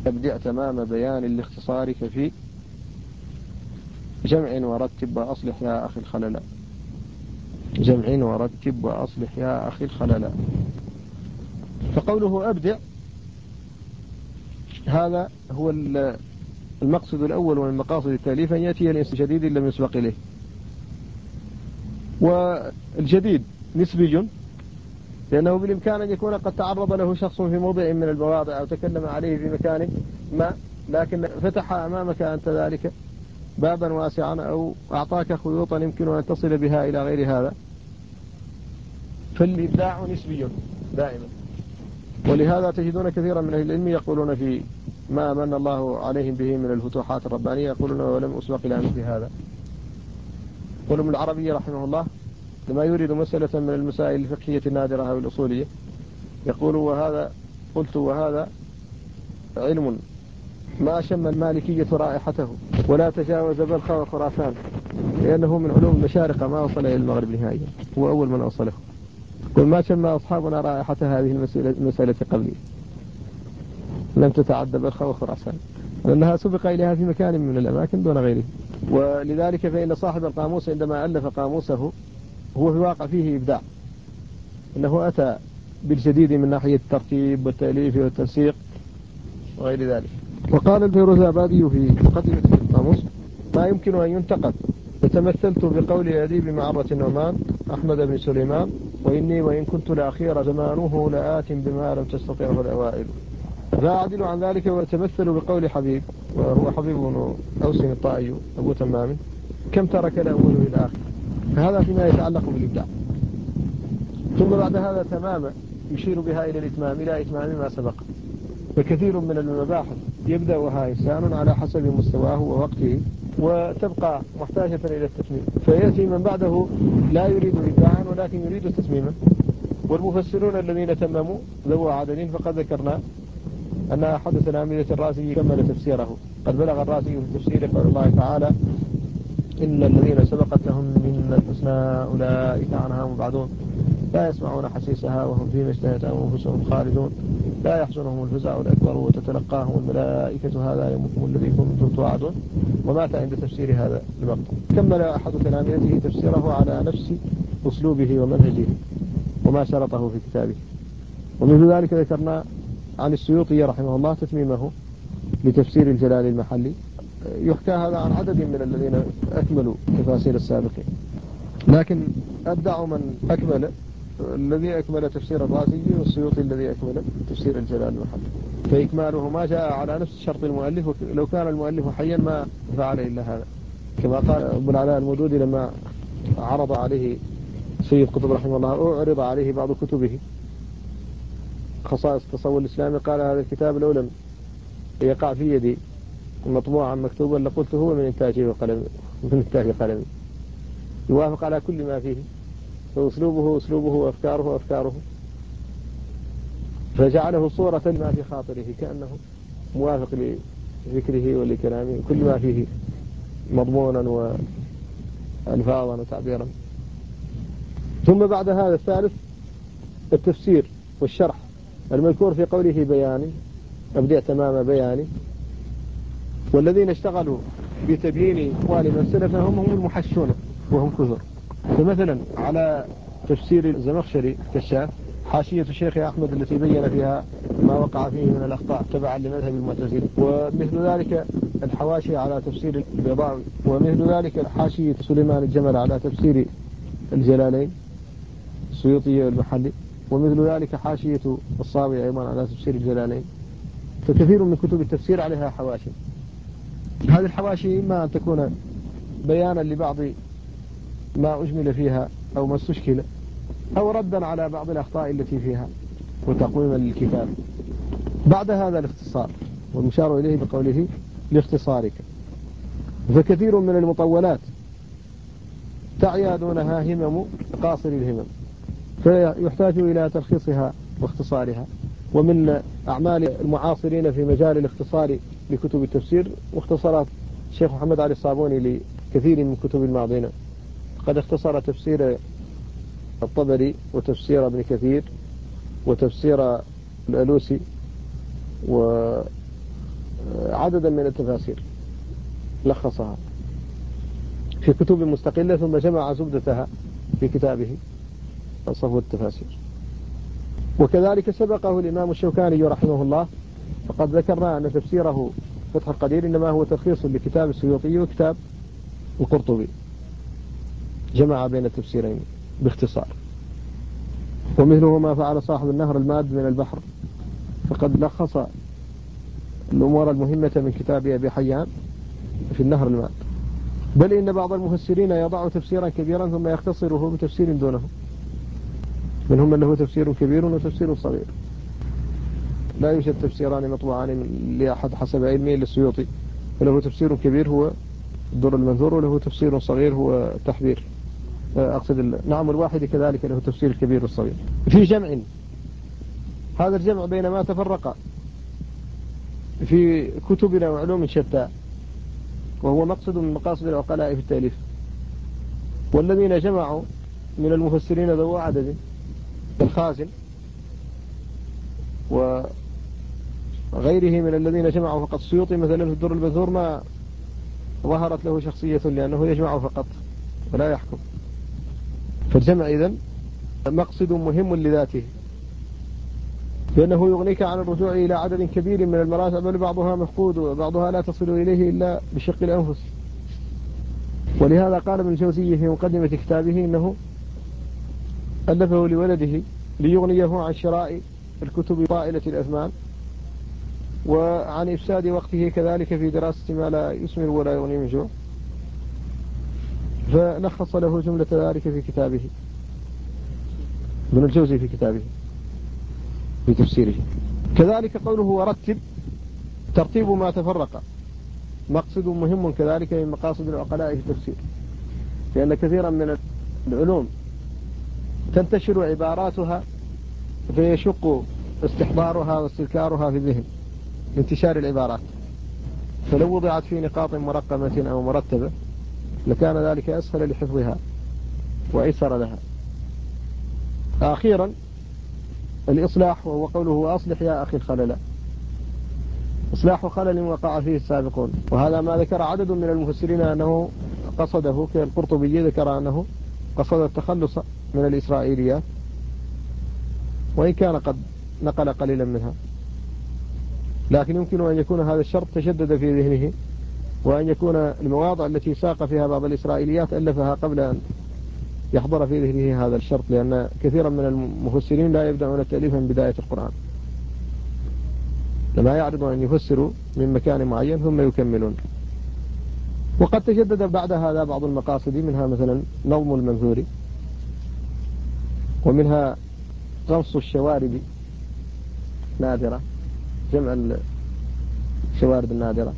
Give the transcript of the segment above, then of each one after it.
أبدع تمام بيان لاختصارك في جمع ورتب وأصلح يا أخي الخلل. جمع ورتب وأصلح يا أخي الخلل. فقوله أبدع هذا هو المقصد الأول من مقاصد التأليف، أن يأتي الإنسان جديد لم يسبق إليه. والجديد نسبي، لأنه بالإمكان أن يكون قد تعرض له شخص في موضع من المواضع أو تكلم عليه في مكان ما، لكن فتح أمامك أنت ذلك بابا واسعا أو أعطاك خيوطا يمكن أن تصل بها إلى غير هذا. فالإبداع نسبي دائما. ولهذا تجدون كثيرا من أهل العلم يقولون في ما من الله عليهم به من الفتوحات الربانية، يقولون ولم أسبق إلى مثل هذا. يقول ابن العربي رحمه الله لما يريد مسألة من المسائل الفقهية النادرة أو الأصولية يقول وهذا علم ما شم المالكية رائحته ولا تجاوز بلخ وخراسان، لأنه من علوم المشارقة ما وصل إلى المغرب نهائيا، هو أول من أوصله. قل ما شم أصحابنا رائحة هذه المسألة قبلي، لم تتعدى بلخ وخراسان، لأنها سبق إليها في مكان من الأماكن دون غيره. ولذلك فإن صاحب القاموس عندما ألف قاموسه هو في واقع فيه إبداع، إنه أتى بالجديد من ناحية الترتيب والتأليف والتنسيق وغير ذلك. وقال الفيروزابادي في مقدمة القاموس ما يمكن أن ينتقد فتمثلت بقول أديب معرة النعمان أحمد بن سليمان وإني وإن كنت لأخير زمانه لآت بما لم تستطعه الأوائل. فأعدل عن ذلك وتمثل بقول حبيب، وهو حبيب بن أوس الطائي أبو تمام، كم ترك الأول للآخر. فهذا فيما يتعلق بالإبداع. ثم بعد هذا تماما يشير بها إلى الإتمام، إلى إتمام ما سبق. فكثير من المباحث يبدأها إنسان على حسب مستواه ووقته وتبقى محتاجة إلى التتميم، فيأتي من بعده لا يريد إبداعا ولكن يريد تتميما. والمفسرون الذين تمموا ذو عدد فقد ذكرنا أن أحد تلاميذة الرازي كمل تفسيره. قد بلغ الرازي في تفسير قول الله تعالى إن الذين سبقت لهم من الحسنى أولئك عنها مبعدون لا يسمعون حسيسها وهم فيما اشتهت أنفسهم خالدون لا يحزنهم الفزع الأكبر وتتلقاهم الملائكة هذا يومكم الذي كنتم توعدون. ومات عند تفسير هذا المقطع. كمل أحد تلاميذه تفسيره على نفس أسلوبه ومنهجه وما شرطه في كتابه. ومن ذلك ذكرنا عن السيوطي رحمه الله تتميمه لتفسير الجلال المحلي. يحكى هذا عن عدد من الذين أكملوا تفاسير السابقين، لكن أبدع من أكمل الذي أكمل تفسير الرازي والسيوطي الذي أكمل تفسير الجلال المحلي. فإكماله ما جاء على نفس شرط المؤلف، لو كان المؤلف حيا ما فعل إلا هذا. كما قال أبو العلاء المودودي لما عرض عليه سيد قطب رحمه الله أعرض عليه بعض كتبه خصائص التصور الإسلامي، قال هذا الكتاب لو لم يقع في يدي مطبوعا مكتوبا لقلت هو من إنتاجي وقلمي، من إنتاج قلمي، يوافق على كل ما فيه، فأسلوبه أسلوبه وأفكاره أفكاره، فجعله صورة لما في خاطره كأنه موافق لفكره ولكلامه كل ما فيه مضمونا وألفاظا وتعبيرا. ثم بعد هذا الثالث التفسير والشرح المذكور في قوله بياني أبدع تمام بياني. والذين اشتغلوا بتبيين أقوال من سلفهم هم المحشون وهم كثر. فمثلا على تفسير الزمخشري كشاف حاشية الشيخ أحمد التي بين فيها ما وقع فيه من الأخطاء تبعا لمذهب المعتزلة، ومثل ذلك الحواشي على تفسير البيضاوي، ومثل ذلك حاشية سليمان الجمل على تفسير الجلالين السيوطي والمحلي، ومثل ذلك حاشية الصاوي أيضا على تفسير الجلالين. فكثير من كتب التفسير عليها حواشي. هذه الحواشي إما أن تكون بيانا لبعض ما أجمل فيها أو ما استشكل، أو ردا على بعض الأخطاء التي فيها وتقويما للكتاب. بعد هذا الاختصار والمشار إليه بقوله لاختصارك. فكثير من المطولات تعيا دونها همم قاصر الهمم، فيحتاج إلى تلخيصها واختصارها. ومن أعمال المعاصرين في مجال الاختصار لكتب التفسير مختصرات الشيخ محمد علي الصابوني لكثير من كتب الماضين. قد اختصر تفسير الطبري وتفسير ابن كثير وتفسير الألوسي عددا من التفاسير لخصها في كتب مستقلة ثم جمع زبدتها في كتابه صفو التفاسير. وكذلك سبقه الإمام الشوكاني رحمه الله، فقد ذكرنا أن تفسيره فتح القدير إنما هو تلخيص لكتاب السيوطي وكتاب القرطبي، جمع بين التفسيرين باختصار. ومثله ما فعل صاحب النهر الماد من البحر، فقد لخص الأمور المهمة من كتاب أبي حيان في النهر الماد. بل إن بعض المفسرين يضع تفسيرا كبيرا ثم يختصره بتفسير دونه، منهم من له تفسير كبير وتفسير صغير. لا يوجد تفسيران مطبوعان لأحد حسب علمه للسيوطي، فله تفسير كبير هو الدر المنثور، وله تفسير صغير هو التحذير. نعم الواحد كذلك له تفسير الكبير والصغير. في جمع، هذا الجمع بينما تفرق في كتبنا وعلوم شتى، وهو مقصد من مقاصد العقلاء في التأليف. والذين جمعوا من المفسرين ذو عدد الخازن وغيره من الذين جمعوا فقط. السيوطي مثلا في الدر المنثور ما ظهرت له شخصية لأنه يجمع فقط ولا يحكم. فالجمع إذن مقصد مهم لذاته، لأنه يغنيك عن الرجوع إلى عدد كبير من المراتب، بل بعضها مفقود وبعضها لا تصل إليه إلا بشق الأنفس. ولهذا قال ابن الجوزي في مقدمة كتابه إنه ألفه لولده ليغنيه عن شراء الكتب طائلة الأثمان، وعن إفساد وقته كذلك في دراسة ما لا يسمر ولا يغني من جوع، فلخص له جملة ذلك في كتابه ابن الجوزي في كتابه في تفسيره. كذلك قوله ورتب، ترتيب ما تفرق مقصد مهم كذلك من مقاصد العقلاء في التفسير، لأن كثيرا من العلوم تنتشر عباراتها فيشق استحضارها واستذكارها في الذهن انتشار العبارات، فلو وضعت في نقاط مرقمة أو مرتبة لكان ذلك أسهل لحفظها وأيسر لها. أخيرا الإصلاح، وهو قوله أصلح يا أخي الخلل، إصلاح خلل وقع فيه السابقون، وهذا ما ذكر عدد من المفسرين أنه قصده، كالقرطبي ذكر أنه قصد التخلص من الإسرائيليات، وإن كان قد نقل قليلا منها، لكن يمكن أن يكون هذا الشرط تشدد في ذهنه، وأن يكون المواضع التي ساق فيها بعض الإسرائيليات ألفها قبل أن يحضر في ذهنه هذا الشرط، لأن كثيرا من المفسرين لا يبدأون التأليف من بداية القرآن، لما يعرضون أن يفسروا من مكان معين ثم يكملون. وقد تجدد بعد هذا بعض المقاصد، منها مثلا نظم المنثور، ومنها غمص الشوارب نادرة، جمع الشوارب النادرة،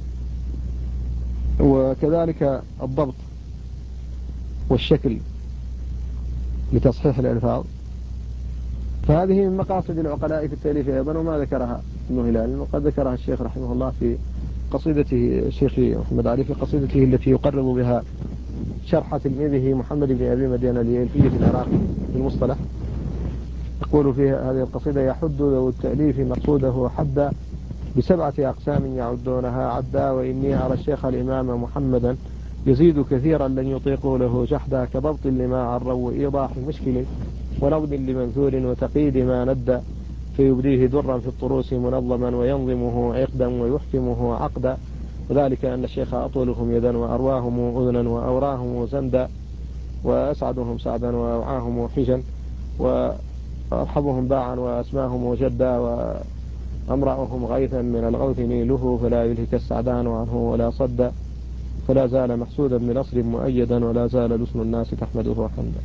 وكذلك الضبط والشكل لتصحيح الألفاظ. فهذه من مقاصد العقلاء في التأليف أيضا، وما ذكرها ابن هلال، وقد ذكرها الشيخ رحمه الله في قصيدته، الشيخ محمد علي في قصيدته التي يقرب بها شرح تلميذه محمد بن أبي مدين لألفية العراقي في المصطلح. يقول في هذه القصيدة: يحد ذو التأليف مقصوده حدا ب7 أقسام يعدونها عدا، وإني أرى الشيخ الإمام محمدا يزيد كثيرا لن يطيقوا له جحدا، كضبط لما عروا وإيضاح مشكل ونظم لمنثور وتقييد ما ندى، فيبديه درا في الطروس منظما وينظمه عقدا ويحكمه عقدا، وذلك أن الشيخ أطولهم يدا وأرواهم أذنا وأوراهم زندا، وأسعدهم سعدا وأوعاهم حجا، وأرحبهم باعا وأسماهم جدا، وأمرأهم غيثا من الغوث نيله، فلا يلهك السعدان عنه ولا صد، فلا زال محسودا بنصر مؤيدا، ولا زال لسن الناس تحمده حمدا.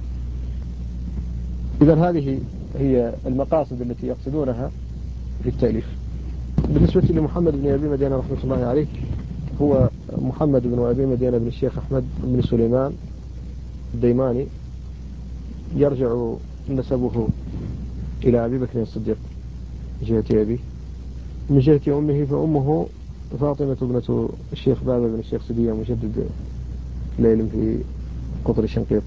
إذن هذه هي المقاصد التي يقصدونها في التأليف. بالنسبة لمحمد بن أبي مدينة رحمة الله عليه، هو محمد بن أبي مدينة بن الشيخ أحمد بن سليمان الديماني، يرجع نسبه إلى أبي بكر الصديق من جهة أبيه. من جهة أمه فأمه فاطمة ابنة الشيخ بابا بن الشيخ سدية مجدد العلم في قطر الشنقيط،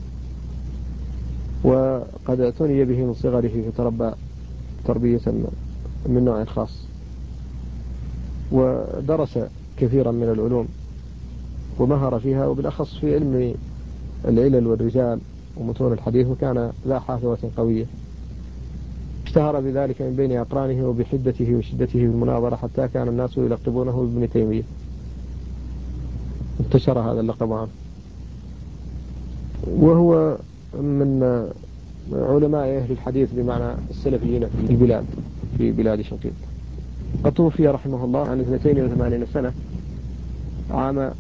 وقد اعتني به من صغره فتربى تربية من نوع خاص، ودرس كثيرا من العلوم ومهر فيها، وبالأخص في علم العلل والرجال ومتون الحديث، وكان ذا حافظة قوية. اشتهر بذلك من بين أقرانه وبحدته وشدته في المناظرة، حتى كان الناس يلقبونه بابن تيمية، انتشر هذا اللقب عنه. وهو من علماء أهل الحديث بمعنى السلفيين في البلاد، في بلاد شنقيط. قد توفي رحمه الله عن 82 سنة، عام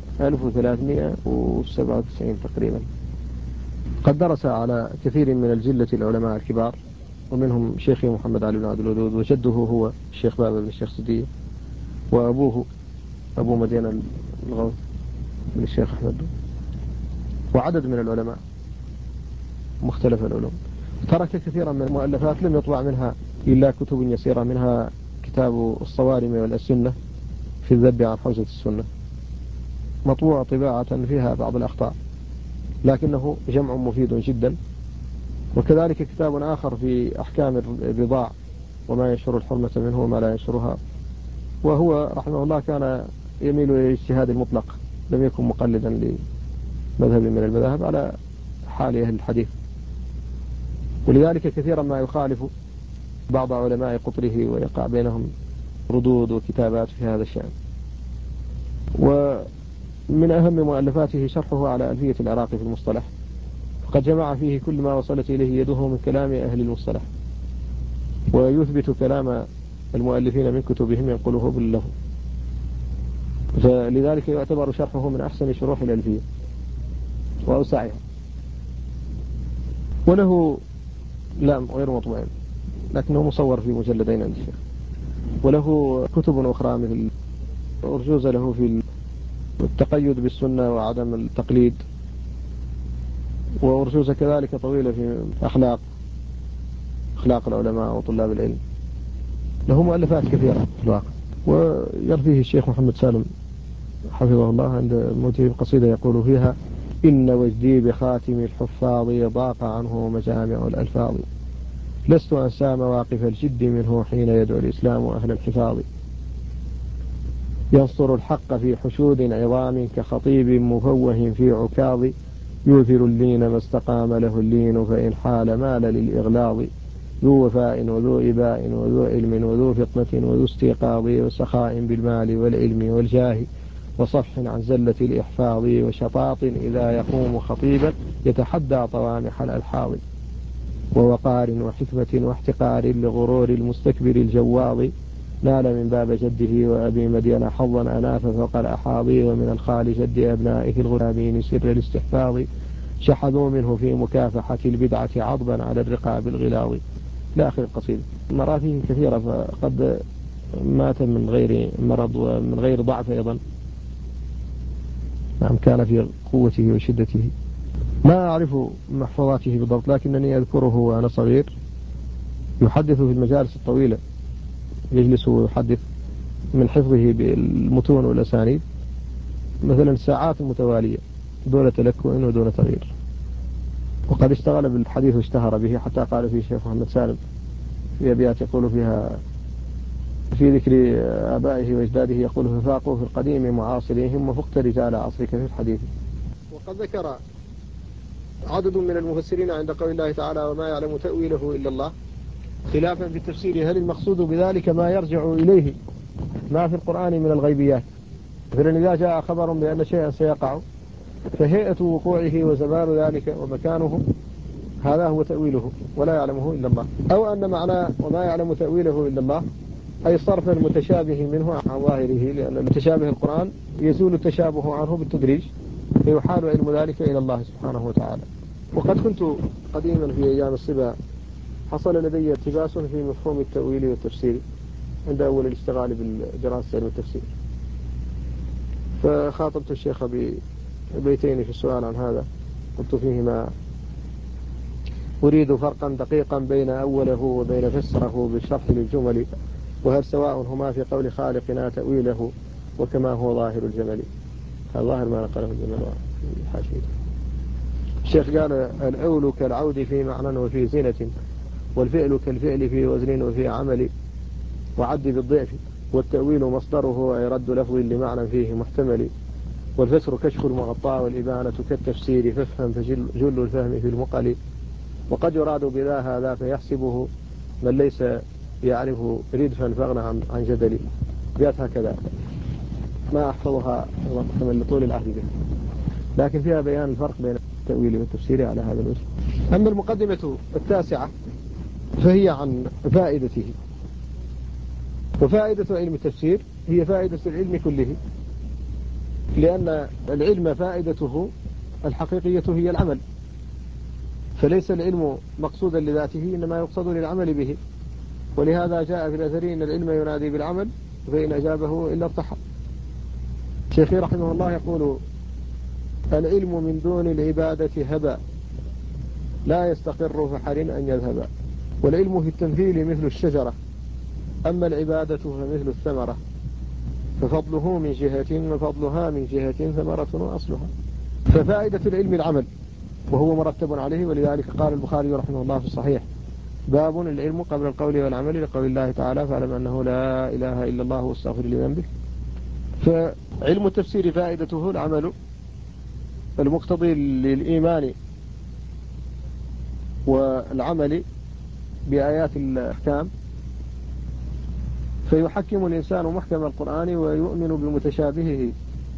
1397 تقريبا. قد درس على كثير من الجلة العلماء الكبار، ومنهم شيخي محمد علي بن عبد الودود، وجده هو الشيخ بابا بن الشيخ سدية، وأبوه أبو مدينة الغوث بن الشيخ أحمد، وعدد من العلماء مختلف العلوم. ترك كثيرا من المؤلفات لم يطبع منها إلا كتب يسيرة، منها كتاب الصوارم والأسنة في الذب عن حوزة السنة، مطبوع طباعة فيها بعض الأخطاء، لكنه جمع مفيد جدا. وكذلك كتاب آخر في أحكام الرضاع وما يشعر الحرمة منه وما لا يشعرها. وهو رحمه الله كان يميل إلى الاجتهاد المطلق، لم يكن مقلدا لمذهب من المذاهب على حال أهل الحديث، ولذلك كثيرا ما يخالف بعض علماء قطره ويقع بينهم ردود وكتابات في هذا الشأن. ومن أهم مؤلفاته شرحه على ألفية العراقي في المصطلح، فقد جمع فيه كل ما وصلت إليه يده من كلام أهل المصطلح، ويثبت كلام المؤلفين من كتبهم ينقله باللفظ، فلذلك يعتبر شرحه من أحسن شروح الألفية وأوسعها. وله غير مطبوعين، لكنه مصور في مجلدين عند الشيخ. وله كتب أخرى مثل أرجوز له في التقيد بالسنة وعدم التقليد، وأرجوز كذلك طويلة في أخلاق العلماء وطلاب العلم. له مؤلفات كثيرة في الواقع. ويرثيه الشيخ محمد سالم حفظه الله عند موته قصيدة يقول فيها: إن وجدي بخاتم الحفاظ ضاق عنه مجامع الألفاظ، لست أنسى مواقف الجد منه حين يدعو الإسلام أهل الحفاظ، ينصر الحق في حشود عظام كخطيب مفوه في عكاظ، يوثر اللين ما استقام له اللين فإن حال مال للإغلاظ، ذو وفاء وذو إباء وذو علم وذو فطنة وذو استيقاظ، وسخاء بالمال والعلم والجاه، وصفح عن زلة الإحفاظ، وشطاط إذا يقوم خطيبا يتحدى طوامح الألحاظ، ووقار وحكمة واحتقار لغرور المستكبر الجواظ، نال من باب جده وأبي مدين حظا أناف فوق الأحاضي، ومن الخال جد أبنائه الغلامين سر الاستحفاظ، شحذوا منه في مكافحة البدعة عضبا على الرقاب الغلاظ، إلى آخر القصيدة. مراتيه كثيرة، فقد مات من غير مرض ومن غير ضعف أيضا، نعم، كان في قوته وشدته. ما أعرف محفوظاته بالضبط، لكنني أذكره وأنا صغير يحدث في المجالس الطويلة، يجلس ويحدث من حفظه بالمتون والأسانيد مثلا ساعات متوالية دون تلكؤ ودون تغيير. وقد اشتغل بالحديث واشتهر به، حتى قال فيه الشيخ محمد سالم في أبيات يقول فيها في ذكر آبائه وأجداده، يقول: ففاقوا في القديم معاصريهم وفقت رجال عصرك في الحديث. وقد ذكر عدد من المفسرين عند قول الله تعالى: وما يعلم تأويله إلا الله، خلافا في التفسير، هل المقصود بذلك ما يرجع إليه ما في القرآن من الغيبيات؟ مثلا إذا جاء خبر بأن شيئا سيقع، فهيئة وقوعه وزمان ذلك ومكانه هذا هو تأويله ولا يعلمه إلا الله، أو أن معنى وما يعلم تأويله إلا الله أي صرف المتشابه منه عن ظاهره، لأن المتشابه القرآن يزول التشابه عنه بالتدريج، فيحال علم ذلك إلى الله سبحانه وتعالى. وقد كنت قديما في أيام الصبا حصل لدي التباس في مفهوم التأويل والتفسير عند أول الاشتغال بالدراسة والتفسير، فخاطبت الشيخ ببيتين في السؤال عن هذا، قلت فيهما: أريد فرقا دقيقا بين أوله وبين فسره بالشرح للجمل، وهل سواء هما في قول خالقنا تأويله وكما هو ظاهر الجمل. هذا ظاهر ما نقله الجمل الحاشية. الشيخ قال: العول كالعود في معنى وفي زينة، والفعل كالفعل في وزن وفي عمل، وعد بالضعف والتأويل مصدره أي رد لفظ لمعنى فيه محتمل، والفسر كشف المغطى والإبانة كالتفسير فافهم فجل الفهم في المقل، وقد يراد بذا هذا فيحسبه من ليس يعرف ردفا فاغنى عن جدلي. بيات هكذا ما أحفظها من لطول العهد به، لكن فيها بيان الفرق بين التأويل والتفسير على هذا الوجه. أما المقدمة التاسعة فهي عن فائدته، وفائدة علم التفسير هي فائدة العلم كله، لأن العلم فائدته الحقيقية هي العمل، فليس العلم مقصودا لذاته إنما يقصد للعمل به، ولهذا جاء في الأثر إن العلم ينادي بالعمل فإن أجابه إلا ارتحل. شيخي رحمه الله يقول: العلم من دون العبادة هبا لا يستقر فحر أن يذهب، والعلم في التمثيل مثل الشجرة، أما العبادة فمثل الثمرة، ففضله من جهة وفضلها من جهة ثمرة وأصلها. ففائدة العلم العمل وهو مرتب عليه، ولذلك قال البخاري رحمه الله في الصحيح: باب العلم قبل القول والعمل، لقول الله تعالى: فاعلم أنه لا إله إلا الله واستغفر لذنبك. فعلم التفسير فائدته العمل المقتضي للإيمان والعمل بآيات الأحكام، فيحكم الإنسان محكم القرآن ويؤمن بمتشابهه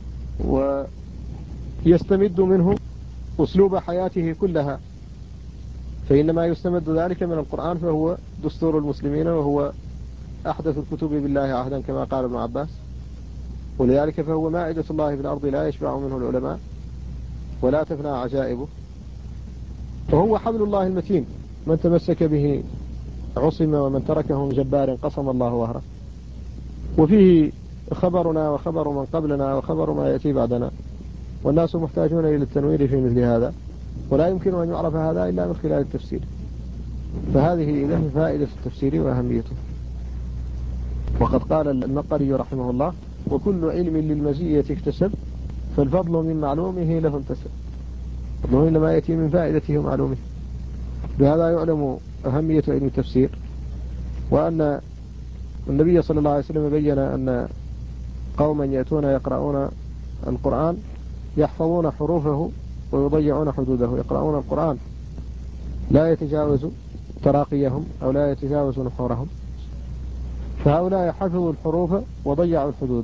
ويستمد منه أسلوب حياته كلها، فإنما يستمد ذلك من القرآن، فهو دستور المسلمين وهو أحدث الكتب بالله عهدا كما قال ابن عباس، ولذلك فهو مائدة الله في الأرض لا يشبع منه العلماء ولا تفنى عجائبه، فهو حبل الله المتين، من تمسك به عصم ومن تركه من جبار قصم الله وهره. وفيه خبرنا وخبر من قبلنا وخبر ما يأتي بعدنا، والناس محتاجون إلى التنوير في مثل هذا، ولا يمكن أن يعرف هذا إلا من خلال التفسير. فهذه إذن فائدة التفسير وأهميته. وقد قال المقري رحمه الله: وكل علم للمزية اكتسب، فالفضل من معلومه له انتسب. فضله إنما يأتي من فائدته ومعلومه. بهذا يعلم أهمية علم التفسير، وأن النبي صلى الله عليه وسلم بين أن قوما يأتون يقرؤون القرآن يحفظون حروفه ويضيعون حدوده، يقرؤون القرآن لا يتجاوز تراقيهم أو لا يتجاوز نحورهم، فهؤلاء حفظوا الحروف وضيعوا الحدود.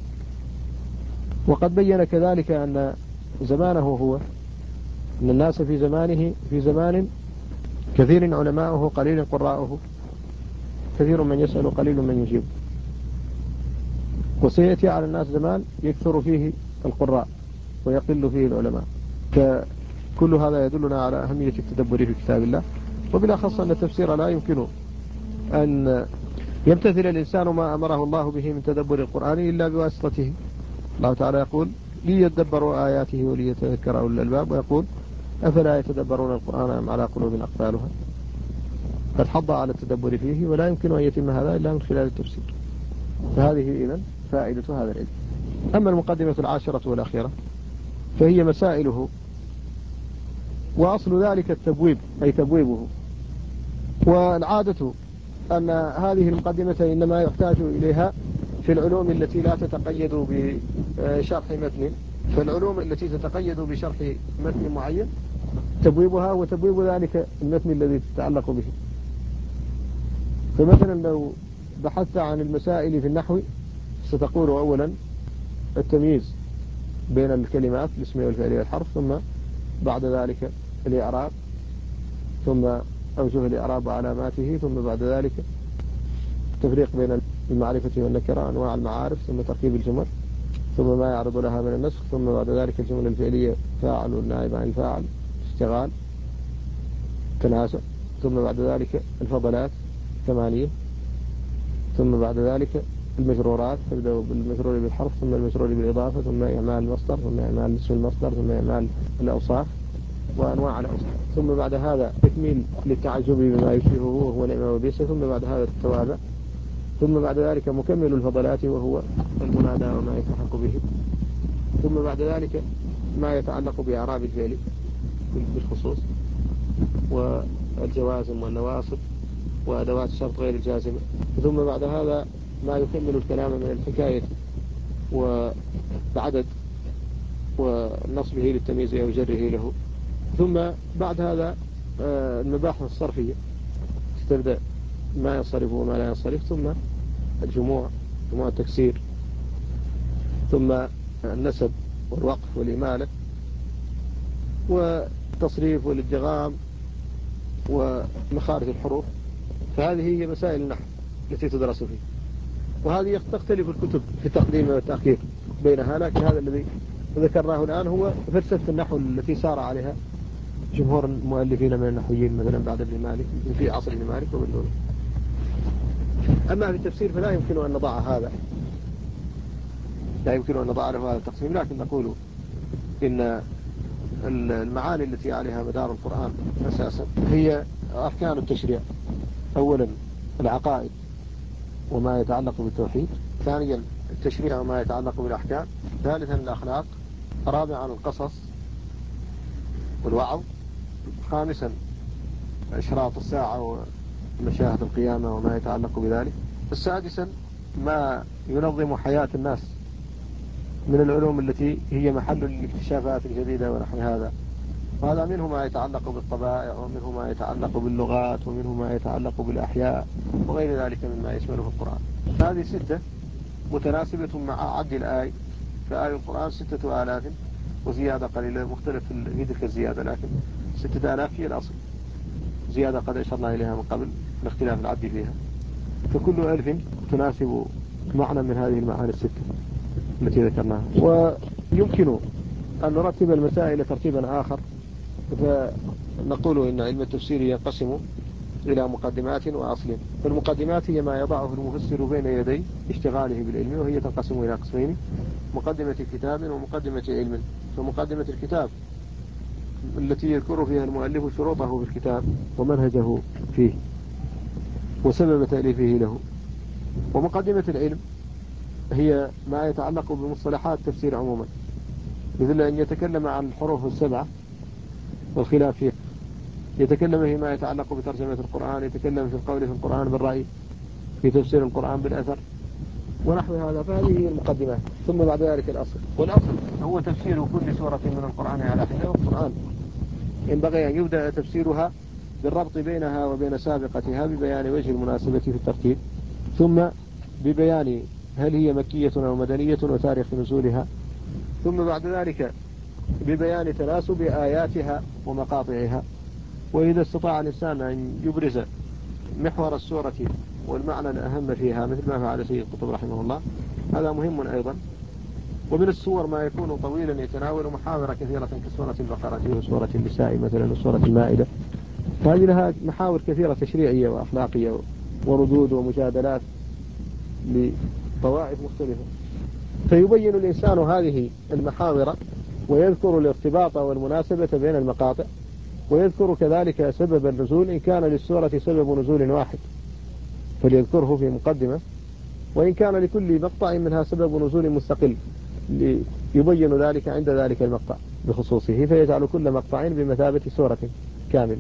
وقد بين كذلك أن زمانه هو أن الناس في زمانه في زمان كثير علماؤه قليل قراؤه، كثير من يسأل قليل من يجيب، وسيأتي على الناس زمان يكثر فيه القراء ويقل فيه العلماء. فكل هذا يدلنا على أهمية التدبر في كتاب الله، وبالأخص أن التفسير لا يمكن أن يمتثل الإنسان ما أمره الله به من تدبر القرآن إلا بواسطته. الله تعالى يقول: ليدبروا آياته وليتذكر أولو الألباب، ويقول: أفلا يتدبرون القرآن أم على قلوب أقفالها. قد حض على التدبر فيه، ولا يمكن أن يتم هذا إلا من خلال التفسير. فهذه إذن فائدة هذا العلم. أما المقدمة العاشرة والأخيرة فهي مسائله، وأصل ذلك التبويب أي تبويبه. والعادة أن هذه المقدمة إنما يحتاج إليها في العلوم التي لا تتقيد بشرح متن، فالعلوم التي تتقيد بشرح متن معين تبويبها وتبويب ذلك المتن الذي تتعلق به. فمثلا لو بحثت عن المسائل في النحو ستقول أولا التمييز بين الكلمات الاسم والفعل والحرف، ثم بعد ذلك الإعراب، ثم أوجه الإعراب وعلاماته، ثم بعد ذلك التفريق بين المعرفة والنكرة، أنواع المعارف، ثم تركيب الجمل، ثم ما يعرض لها من النسخ، ثم بعد ذلك الجمل الفعلية فاعل والنائب عن الفاعل، اشتغال، تناسق، ثم بعد ذلك الفضلات 8، ثم بعد ذلك المجرورات، تبدأ بالمجرور بالحرف، ثم المجرور بالإضافة، ثم إعمال المصدر، ثم إعمال اسم المصدر، ثم إعمال الأوصاف وأنواع الأوصاف، ثم بعد هذا تكميل للتعجب بما يشبهه وهو نعمة وبئس، ثم بعد هذا التوابع، ثم بعد ذلك مكمل الفضلات وهو المنادى وما يتحق به، ثم بعد ذلك ما يتعلق بإعراب الفعل بالخصوص والجوازم والنواصب وأدوات الشرط غير الجازمة، ثم بعد هذا ما يكمل الكلام من الحكاية والعدد ونصبه للتمييز أو جره له. ثم بعد هذا المباحث الصرفية تبدأ ما ينصرف وما لا ينصرف، ثم الجموع، جموع التكسير، ثم النسب والوقف والإمالة والتصريف والادغام ومخارج الحروف. فهذه هي مسائل النحو التي تدرس فيه، وهذه تختلف الكتب في التقديم والتأخير بينها، لكن هذا الذي ذكرناه الآن هو فلسفة النحو التي سار عليها جمهور المؤلفين من النحويين مثلا بعد ابن مالك في عصر ابن مالك وابن لولو. أما في التفسير فلا يمكن أن نضع هذا، لا يمكن أن نضع له هذا التقسيم، لكن نقول إن المعاني التي عليها مدار القرآن أساسا هي أركان التشريع: أولا العقائد وما يتعلق بالتوحيد، ثانيا التشريع وما يتعلق بالأحكام، ثالثا الأخلاق، رابعا القصص والوعظ، خامسا إشراط الساعة ومشاهد القيامة وما يتعلق بذلك، سادسا ما ينظم حياة الناس من العلوم التي هي محل الاكتشافات الجديدة ونحو هذا، وهذا منه ما يتعلق بالطبائع ومنه ما يتعلق باللغات ومنه ما يتعلق بالأحياء وغير ذلك مما يشمله القرآن. هذه 6 متناسبة مع عد الآي، فآي القرآن 6000 وزيادة قليلة، مختلف في تلك الزيادة، لكن 6000 هي الأصل، زيادة قد أشرنا إليها من قبل لاختلاف العد فيها. فكل 1000 تناسب معنى من هذه المعاني 6 التي ذكرناها. ويمكن أن نرتب المسائل ترتيبا آخر، فنقول إن علم التفسير ينقسم إلى مقدمات وأصل. فالمقدمات هي ما يضعه المفسر بين يدي اشتغاله بالعلم، وهي تنقسم إلى قسمين: مقدمة كتاب ومقدمة علم. فمقدمة الكتاب التي يذكر فيها المؤلف شروطه بالكتاب ومنهجه فيه وسبب تأليفه له. ومقدمة العلم هي ما يتعلق بمصطلحات التفسير عموما، مثل أن يتكلم عن الحروف ال7 والخلاف فيه، يتكلم فيما يتعلق بترجمة القرآن، يتكلم في القول في القرآن بالرأي، في تفسير القرآن بالأثر ونحو هذا. فهذه هي المقدمات. ثم بعد ذلك الأصل، والأصل هو تفسير كل سورة من القرآن على حدة. والقرآن ينبغي أن يبدأ تفسيرها بالربط بينها وبين سابقتها ببيان وجه المناسبة في الترتيب، ثم ببيان هل هي مكية أو مدنية وتاريخ نزولها، ثم بعد ذلك ببيان تناسب آياتها ومقاطعها. وإذا استطاع الإنسان أن يبرز محور السورة والمعنى الأهم فيها مثل ما فعل سيد قطب رحمه الله، هذا مهم أيضا. ومن السور ما يكون طويلا يتناول محاور كثيرة كسورة البقرة وسورة النساء مثلا وسورة المائدة، هذه لها محاور كثيرة تشريعية وأخلاقية وردود ومجادلات لطوائف مختلفة. فيبين الإنسان هذه المحاور ويذكر الارتباط والمناسبة بين المقاطع، ويذكر كذلك سبب النزول إن كان للسورة سبب نزول واحد فليذكره في مقدمة، وإن كان لكل مقطع منها سبب نزول مستقل يبين ذلك عند ذلك المقطع بخصوصه، فيجعل كل مقطع بمثابة سورة كاملة.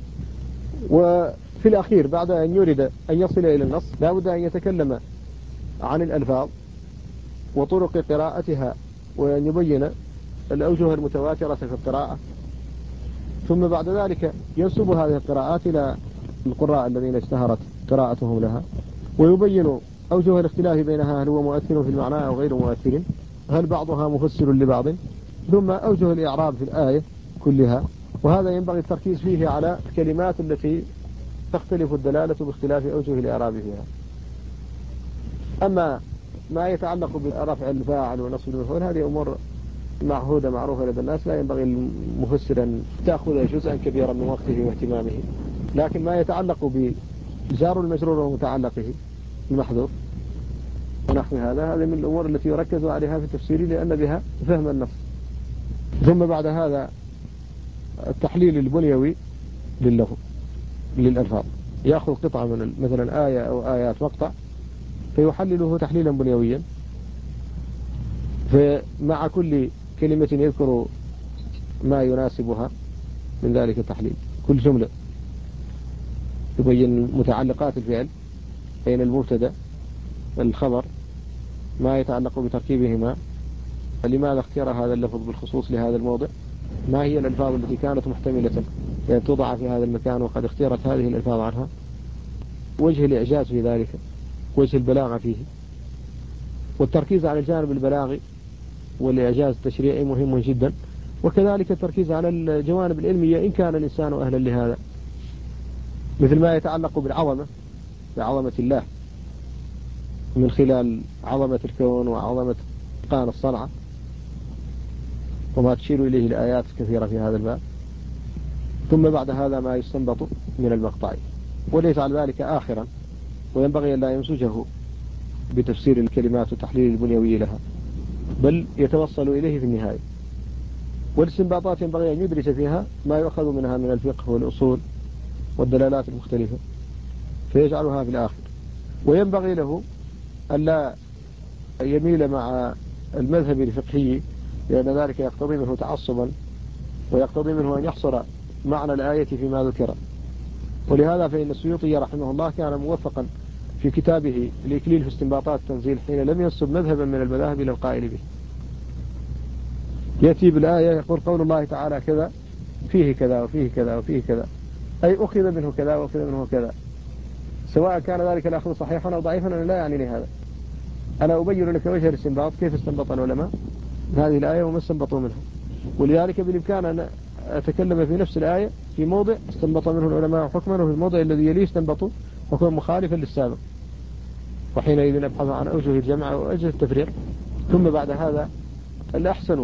وفي الأخير بعد أن يريد أن يصل إلى النص لا بد أن يتكلم عن الألفاظ وطرق قراءتها، وأن يبين الأوجه المتواترة في القراءة، ثم بعد ذلك ينسب هذه القراءات إلى القراء الذين اشتهرت قراءتهم لها، ويبين أوجه الاختلاف بينها، هل هو مؤثر في المعنى أو غير مؤثر، هل بعضها مفسر لبعض، ثم أوجه الإعراب في الآية كلها. وهذا ينبغي التركيز فيه على الكلمات التي تختلف الدلالة باختلاف أوجه الإعراب فيها. أما ما يتعلق برفع الفاعل ونصب المفعول هذه أمور معهودة معروفة لدى الناس، لا ينبغي المفسر أن تأخذ جزءا كبيرا من وقته واهتمامه. لكن ما يتعلق بجار المجرور ومتعلقه المحذوف ونحو هذا من الأمور التي يركز عليها في التفسير لأن بها فهم النص. ثم بعد هذا التحليل البنيوي لللفظ للألفاظ، يأخذ قطعة من مثلا آية أو آيات مقطع فيحلله تحليلا بنيويا، فمع كل كلمة يذكر ما يناسبها من ذلك التحليل. كل جملة يبين متعلقات الفعل، أين المبتدأ الخبر ما يتعلق بتركيبهما. فلماذا اختير هذا اللفظ بالخصوص لهذا الموضع؟ ما هي الألفاظ التي كانت محتملة أن توضع في هذا المكان وقد اختيرت هذه الألفاظ عنها؟ وجه الإعجاز في ذلك، وجه البلاغة فيه، والتركيز على الجانب البلاغي والإعجاز التشريعي مهم جدا، وكذلك التركيز على الجوانب العلمية إن كان الإنسان أهلا لهذا، مثل ما يتعلق بالعظمة، بعظمة الله من خلال عظمة الكون وعظمة إتقان الصنعة وما تشير إليه الآيات كثيرة في هذا الباب. ثم بعد هذا ما يستنبط من المقطع، وليجعل ذلك آخرا، وينبغي أن لا يمسجه بتفسير الكلمات وتحليل البنيوي لها، بل يتوصل إليه في النهاية. والاستنباطات ينبغي أن يدرس فيها ما يؤخذ منها من الفقه والأصول والدلالات المختلفة فيجعلها في الآخر. وينبغي له أن لا يميل مع المذهب الفقهي، لأن ذلك يقتضي منه تعصبا ويقتضي منه أن يحصر معنى الآية فيما ذكر. ولهذا فإن السيوطي رحمه الله كان موفقا في كتابه الإكليل في استنباطات التنزيل حين لم ينسب مذهبا من المذاهب إلى القائل به. يأتي بالآية يقول قول الله تعالى كذا فيه كذا وفيه كذا وفيه كذا، أي أخذ منه كذا وأخذ منه كذا، سواء كان ذلك الأخذ صحيحا أو ضعيفا أنا لا يعني لهذا. أنا أبين لك وجه الاستنباط كيف استنبط العلماء هذه الآية وما استنبطوا منها. ولذلك بالإمكان أن أتكلم في نفس الآية في موضع استنبط منه العلماء حكما، وفي الموضع الذي يليه استنبطوا حكما مخالفا للسابق، وحينئذ نبحث عن أوجه الجمع وأوجه التفريق. ثم بعد هذا الأحسن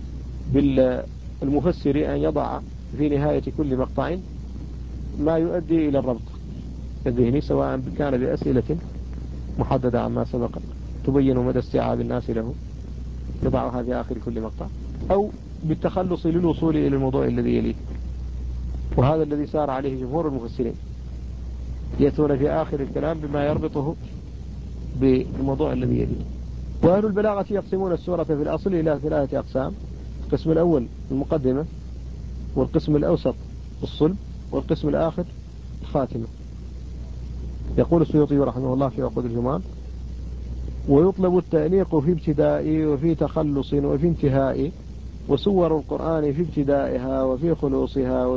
بالمفسر أن يضع في نهاية كل مقطع ما يؤدي إلى الربط الذهني، سواء كان بأسئلة محددة عما سبق تبين مدى استيعاب الناس له، يضعها في آخر كل مقطع، أو بالتخلص للوصول إلى الموضوع الذي يليه. وهذا الذي سار عليه جمهور المفسرين، يأتون في آخر الكلام بما يربطه بالموضوع الذي يليه. وأهل البلاغة يقسمون السورة في الأصل إلى 3 أقسام: القسم الأول المقدمة، والقسم الأوسط الصلب، والقسم الآخر الخاتمة. يقول السيوطي رحمه الله في عقود الجمال: ويطلب التأنيق في ابتداء وفي تخلص وفي انتهاء، وسور القرآن في ابتدائها وفي خلوصها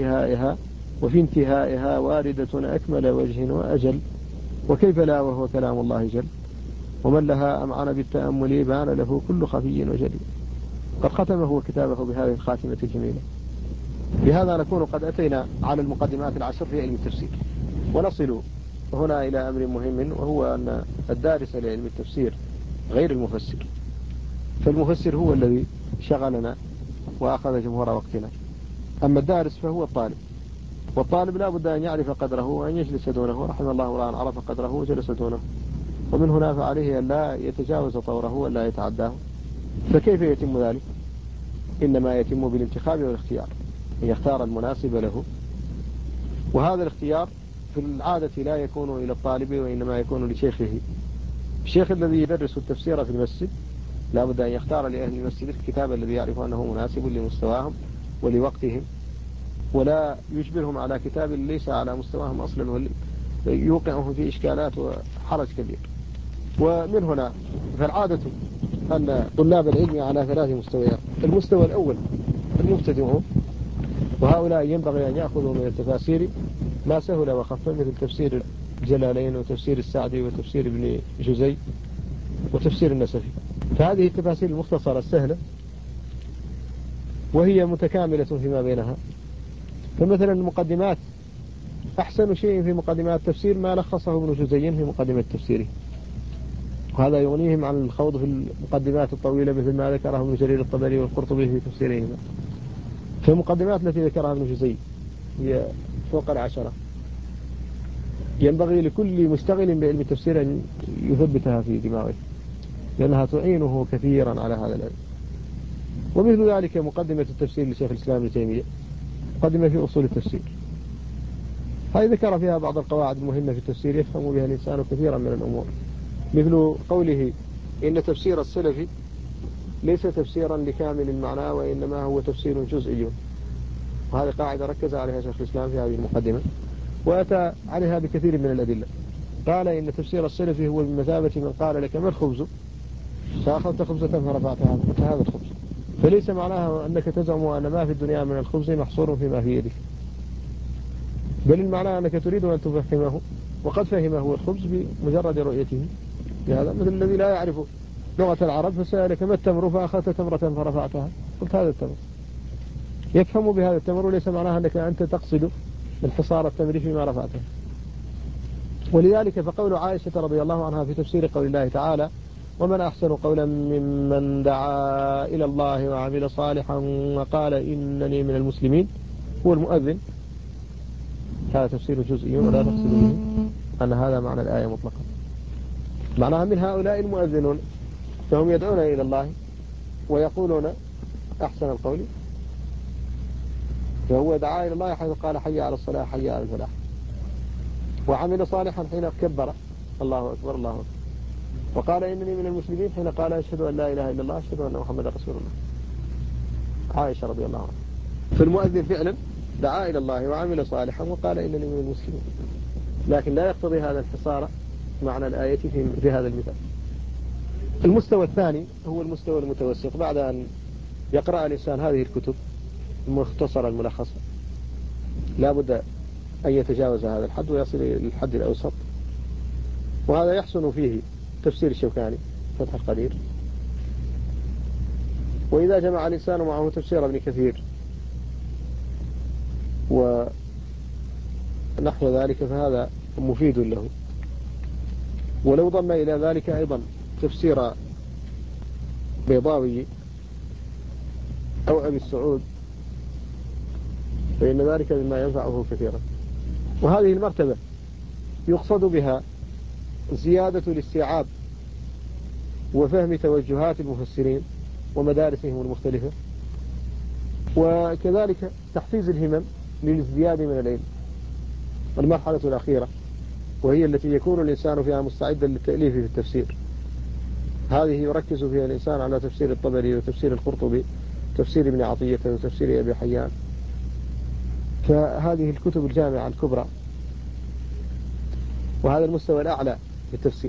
وفي انتهائها واردة أكمل وجه وأجل، وكيف لا وهو كلام الله جل، ومن لها أمعن بالتأمل بان له كل خفي وجلي. قد ختمه كتابه بهذه الخاتمة الجميلة. بهذا نكون قد أتينا على المقدمات العشر في علم التفسير، ونصل هنا إلى أمر مهم، وهو أن الدارس لعلم التفسير غير المفسر. فالمفسر هو الذي شغلنا وأخذ جمهور وقتنا، أما الدارس فهو الطالب، والطالب لا بد أن يعرف قدره وأن يجلس دونه. رحم الله امرأ عرف قدره وجلس دونه، ومن هنا فعليه أن لا يتجاوز طوره ولا يتعداه. فكيف يتم ذلك؟ إنما يتم بالانتخاب والاختيار، أن يختار المناسب له. وهذا الاختيار في العادة لا يكون إلى الطالب، وإنما يكون لشيخه. الشيخ الذي يدرس التفسير في المسجد لا بد أن يختار لأهل المسجد الكتاب الذي يعرف أنه مناسب لمستواهم ولوقتهم، ولا يجبرهم على كتاب ليس على مستواهم أصلا ويوقعهم في إشكالات وحرج كبير. ومن هنا فالعادة أن طلاب العلم على 3 مستويات: المستوى الأول المبتدئون، وهؤلاء ينبغي أن يأخذوا من التفاسير ما سهل وخف، مثل تفسير الجلالين وتفسير السعدي وتفسير ابن جزي وتفسير النسفي. فهذه التفاسير المختصرة السهلة وهي متكاملة فيما بينها. فمثلا المقدمات، أحسن شيء في مقدمات التفسير ما لخصه ابن جزي في مقدمة تفسيره، وهذا يغنيهم عن الخوض في المقدمات الطويلة مثل ما ذكره ابن جرير الطبري والقرطبي في تفسيرهما. فالمقدمات التي ذكرها ابن جزي هي فوق 10، ينبغي لكل مشتغل بعلم التفسير أن يثبتها في دماغه، لأنها تعينه كثيرا على هذا العلم. ومثل ذلك مقدمة التفسير لشيخ الإسلام ابن تيمية، مقدمة في أصول التفسير، هذه ذكر فيها بعض القواعد المهمة في التفسير يفهم بها الإنسان كثيرا من الأمور، مثل قوله إن تفسير السلف ليس تفسيرا لكامل المعنى وإنما هو تفسير جزئي. وهذه قاعدة ركز عليها شيخ الإسلام في هذه المقدمة، وأتى عليها بكثير من الأدلة. قال إن تفسير السلفي هو بمثابة من قال لك ما الخبز فأخذت خبزة فرفعتها قلت هذا الخبز، فليس معناها أنك تزعم أن ما في الدنيا من الخبز محصور فيما في يدك، بل المعنى أنك تريد أن تفهمه وقد فهمه الخبز بمجرد رؤيته. هذا مثل الذي لا يعرف لغة العرب فسألك ما التمر فأخذت تمرة فرفعتها قلت هذا التمر، يفهم بهذا التمر وليس معناها أنك أنت تقصد انحصار التمر فيما رفعته. ولذلك فقول عائشة رضي الله عنها في تفسير قول الله تعالى ومن أحسن قولا ممن دعا إلى الله وعمل صالحا وقال إنني من المسلمين هو المؤذن، هذا تفسير جزئي ولا نقصد به أن هذا معنى الآية مطلقا، معناها من هؤلاء المؤذنون فهم يدعون إلى الله ويقولون أحسن القول، فهو دعا إلى الله حيث قال حي على الصلاة حي على الفلاح، وعمل صالحا حين كبر الله أكبر الله أكبر، وقال إنني من المسلمين حين قال أشهد أن لا إله إلا الله أشهد أن محمد رسول الله. عائشة رضي الله عنها. فالمؤذن فعلا دعا إلى الله وعمل صالحا وقال إنني من المسلمين، لكن لا يقتضي هذا انحصار معنى الآية في هذا المثال. المستوى الثاني هو المستوى المتوسط، بعد أن يقرأ الإنسان هذه الكتب المختصرة الملخصة لا بد أن يتجاوز هذا الحد ويصل إلى الحد الأوسط، وهذا يحسن فيه تفسير الشوكاني فتح القدير، وإذا جمع الإنسان معه تفسير ابن كثير ونحو ذلك فهذا مفيد له، ولو ضم إلى ذلك أيضا تفسير بيضاوي أو أبي السعود فإن ذلك مما ينفعه كثيرا. وهذه المرتبة يقصد بها زيادة الاستيعاب وفهم توجهات المفسرين ومدارسهم المختلفة، وكذلك تحفيز الهمم للازدياد من العلم. المرحلة الأخيرة وهي التي يكون الإنسان فيها مستعدا للتأليف في التفسير، هذه يركز فيها الإنسان على تفسير الطبري وتفسير القرطبي تفسير ابن عطية وتفسير أبي حيان، فهذه الكتب الجامعة الكبرى، وهذا المستوى الأعلى في التفسير.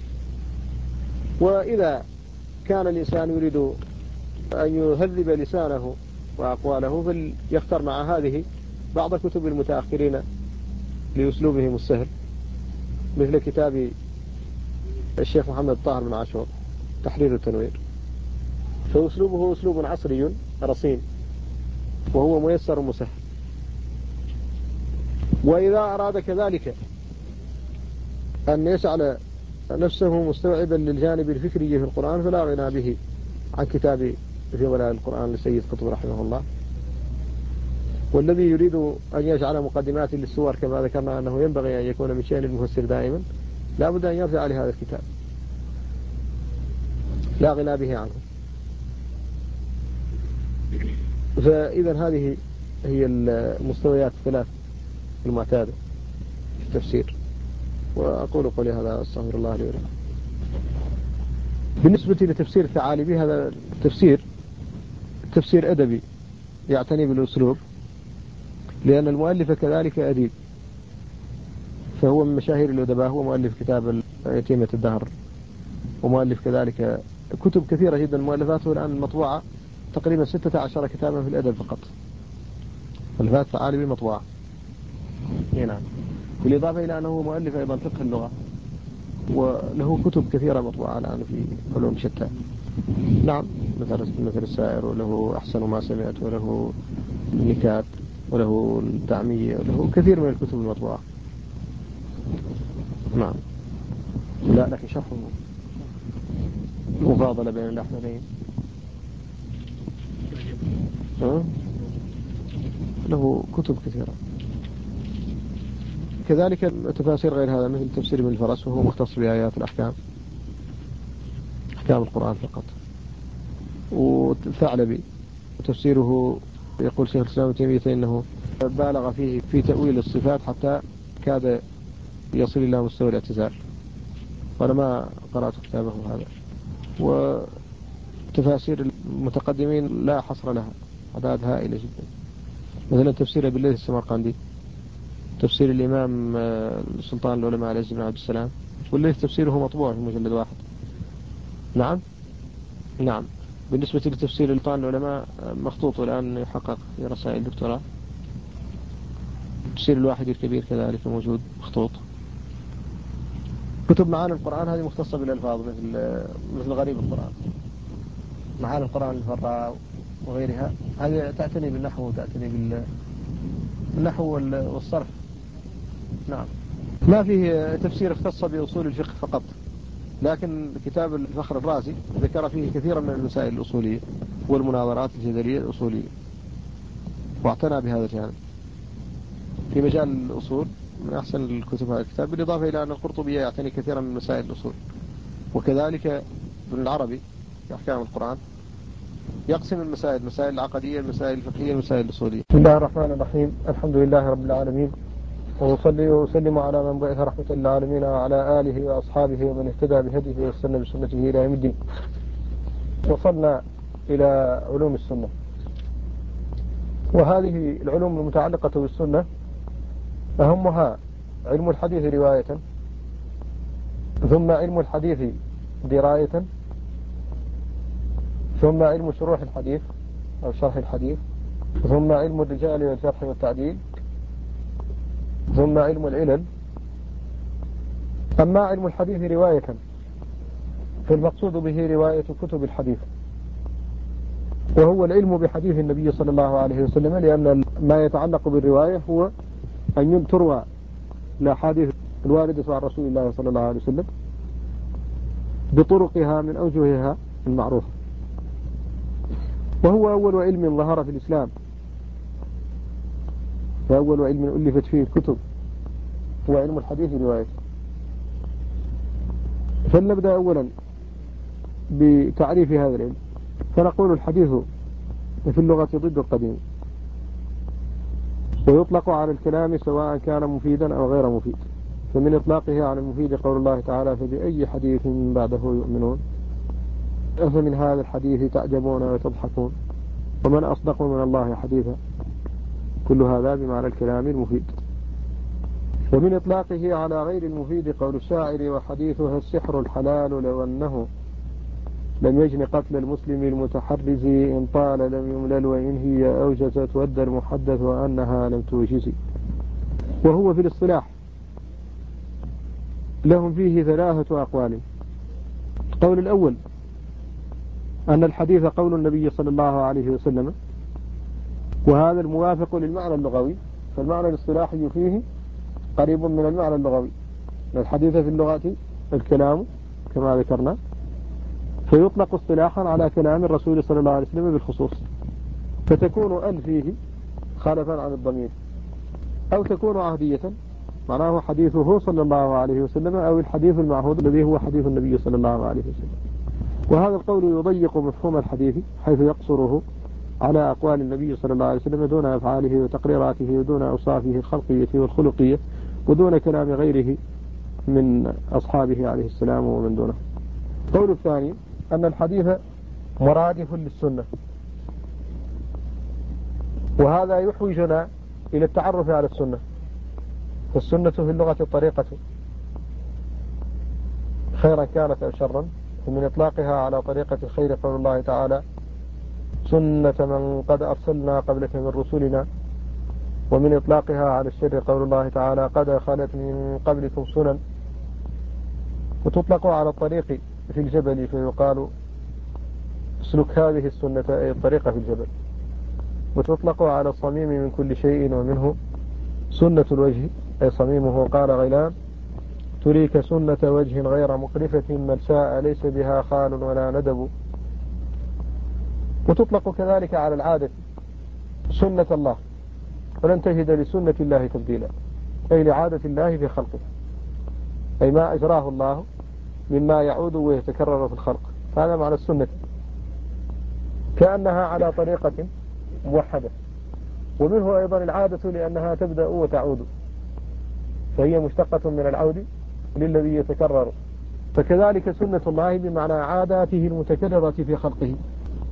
وإذا كان الإنسان يريد أن يهذب لسانه وأقواله فليختار مع هذه بعض كتب المتأخرين لأسلوبهم السهل، مثل كتاب الشيخ محمد طاهر بن عاشور تحرير التنوير، فأسلوبه أسلوب عصري رصين وهو ميسر مسهل. وإذا أراد كذلك أن يسعى نفسه مستوعبا للجانب الفكري في القرآن فلا غنى به عن كتاب في ولاء القرآن لسيد قطب رحمه الله. والذي يريد أن يجعل مقدمات للسور كما ذكرنا أنه ينبغي أن يكون من شأن المفسر دائما لا بد أن يرجع لهذا الكتاب لا غنى به عنه. فإذا هذه هي المستويات الثلاث المعتادة في التفسير. وأقول قولي هذا أستغفر الله لي ولكم. بالنسبة لتفسير الثعالبي هذا تفسير أدبي يعتني بالأسلوب، لأن المؤلف كذلك أديب، فهو من مشاهير الأدباء، هو مؤلف كتاب يتيمة الدهر، ومؤلف كذلك كتب كثيرة جدا مؤلفاته الآن المطبوعة تقريبا 16 كتابا في الأدب فقط، مؤلفات الثعالبي مطبوعة. نعم. بالإضافة إلى أنه مؤلف أيضا فقه اللغة، وله كتب كثيرة مطبوعة الآن في علوم شتى. نعم، مثل السائر، وله أحسن ما سمعت، وله النكات، وله الدعمية، وله كثير من الكتب المطبوعة. نعم. لا لكن شرح مفاضلة بين الأحمدين له كتب كثيرة. كذلك التفاسير غير هذا مثل تفسير ابن الفرس وهو مختص بآيات الأحكام، أحكام القرآن فقط. والثعلبي وتفسيره يقول شيخ الإسلام ابن تيمية إنه بالغ فيه في تأويل الصفات حتى كاد يصل إلى مستوى الاعتزال، وأنا ما قرأت كتابه هذا. وتفاسير المتقدمين لا حصر لها، أعداد هائلة جدا، مثلا تفسير أبي الليث السمرقندي تفسير الإمام سلطان العلماء العز بن عبد السلام، والذي تفسيره مطبوع في مجلد واحد. نعم نعم. بالنسبة لتفسير سلطان العلماء مخطوط الآن يحقق في رسائل دكتوراه. تفسير الواحد الكبير كذلك موجود مخطوط. كتب معاني القرآن هذه مختصة بالألفاظ مثل غريب القرآن، معاني القرآن الفراء وغيرها، هذه تعتني بالنحو وتعتني بالنحو والصرف. نعم. ما فيه تفسير اختص بأصول الفقه فقط، لكن كتاب الفخر الرازي ذكر فيه كثيرا من المسائل الأصولية والمناظرات الجدلية الأصولية، واعتنى بهذا الجانب في مجال الأصول. من أحسن الكتب هذا الكتاب، بالإضافة إلى أن القرطبي يعتني كثيرا من مسائل الأصول، وكذلك ابن العربي في أحكام القرآن يقسم المسائل، مسائل العقدية، المسائل الفقهية، المسائل الأصولية. بسم الله الرحمن الرحيم، الحمد لله رب العالمين، وأصلي وأسلم على من بعث رحمة للعالمين وعلى آله وأصحابه ومن اهتدى بهديه واستنى بسنته إلى يوم الدين. وصلنا إلى علوم السنة، وهذه العلوم المتعلقة بالسنة أهمها علم الحديث رواية، ثم علم الحديث دراية، ثم علم شروح الحديث أو شرح الحديث، ثم علم الرجال والجرح والتعديل، ثم علم العلل. أما علم الحديث رواية فالمقصود به رواية كتب الحديث، وهو العلم بحديث النبي صلى الله عليه وسلم، لأن ما يتعلق بالرواية هو أن تروى الأحاديث الواردة عن رسول الله صلى الله عليه وسلم بطرقها من أوجهها المعروفة، وهو أول علم ظهر في الإسلام، وأول علم ألفت فيه الكتب هو علم الحديث رواية. فلنبدأ أولا بتعريف هذا العلم، فنقول الحديث في اللغة ضد القديم، ويطلق على الكلام سواء كان مفيدا أو غير مفيد، فمن إطلاقه على المفيد قول الله تعالى: فبأي حديث بعده يؤمنون، أفمن هذا الحديث تعجبون وتضحكون، ومن أصدق من الله حديثا. كل هذا بمعنى الكلام المفيد. ومن إطلاقه على غير المفيد قول الشاعر: وحديثها السحر الحلال لو أنه لم يجن قتل المسلم المتحرز، إن طال لم يملل وإن هي أوجزت ود المحدث وأنها لم توجز. وهو في الاصطلاح لهم فيه ثلاثة أقوال. القول الأول أن الحديث قول النبي صلى الله عليه وسلم، وهذا الموافق للمعنى اللغوي، فالمعنى الاصطلاحي فيه قريب من المعنى اللغوي. الحديث في اللغة الكلام كما ذكرنا، فيطلق اصطلاحا على كلام الرسول صلى الله عليه وسلم بالخصوص، فتكون ال فيه خلفا عن الضمير، أو تكون عهدية معناه حديثه صلى الله عليه وسلم، أو الحديث المعهود الذي هو حديث النبي صلى الله عليه وسلم. وهذا القول يضيق مفهوم الحديث حيث يقصره على أقوال النبي صلى الله عليه وسلم دون أفعاله وتقريراته ودون أوصافه الخلقية والخلقية ودون كلام غيره من أصحابه عليه السلام ومن دونه. القول الثاني أن الحديث مرادف للسنة، وهذا يحوجنا إلى التعرف على السنة. فالسنة في اللغة الطريقة، خيرا كانت أو شرا، ومن إطلاقها على طريقة الخير قول الله تعالى: سنة من قد أرسلنا قبلك من رسلنا. ومن إطلاقها على الشر قول الله تعالى: قد خلت من قبلكم سنن. وتطلق على الطريق في الجبل فيقال: اسلك هذه السنة، أي الطريقة في الجبل. وتطلق على الصميم من كل شيء، ومنه سنة الوجه أي صميمه. قال غيلان: تريك سنة وجه غير مقرفة ملساء ليس بها خال ولا ندب. وتطلق كذلك على العادة سنة الله، ولن تجد لسنة الله تبديلا، أي لعادة الله في خلقه، أي ما أجراه الله مما يعود ويتكرر في الخلق، هذا معنى السنة، كأنها على طريقة موحدة. ومنه أيضا العادة لأنها تبدأ وتعود، فهي مشتقة من العود للذي يتكرر. فكذلك سنة الله بمعنى عاداته المتكررة في خلقه.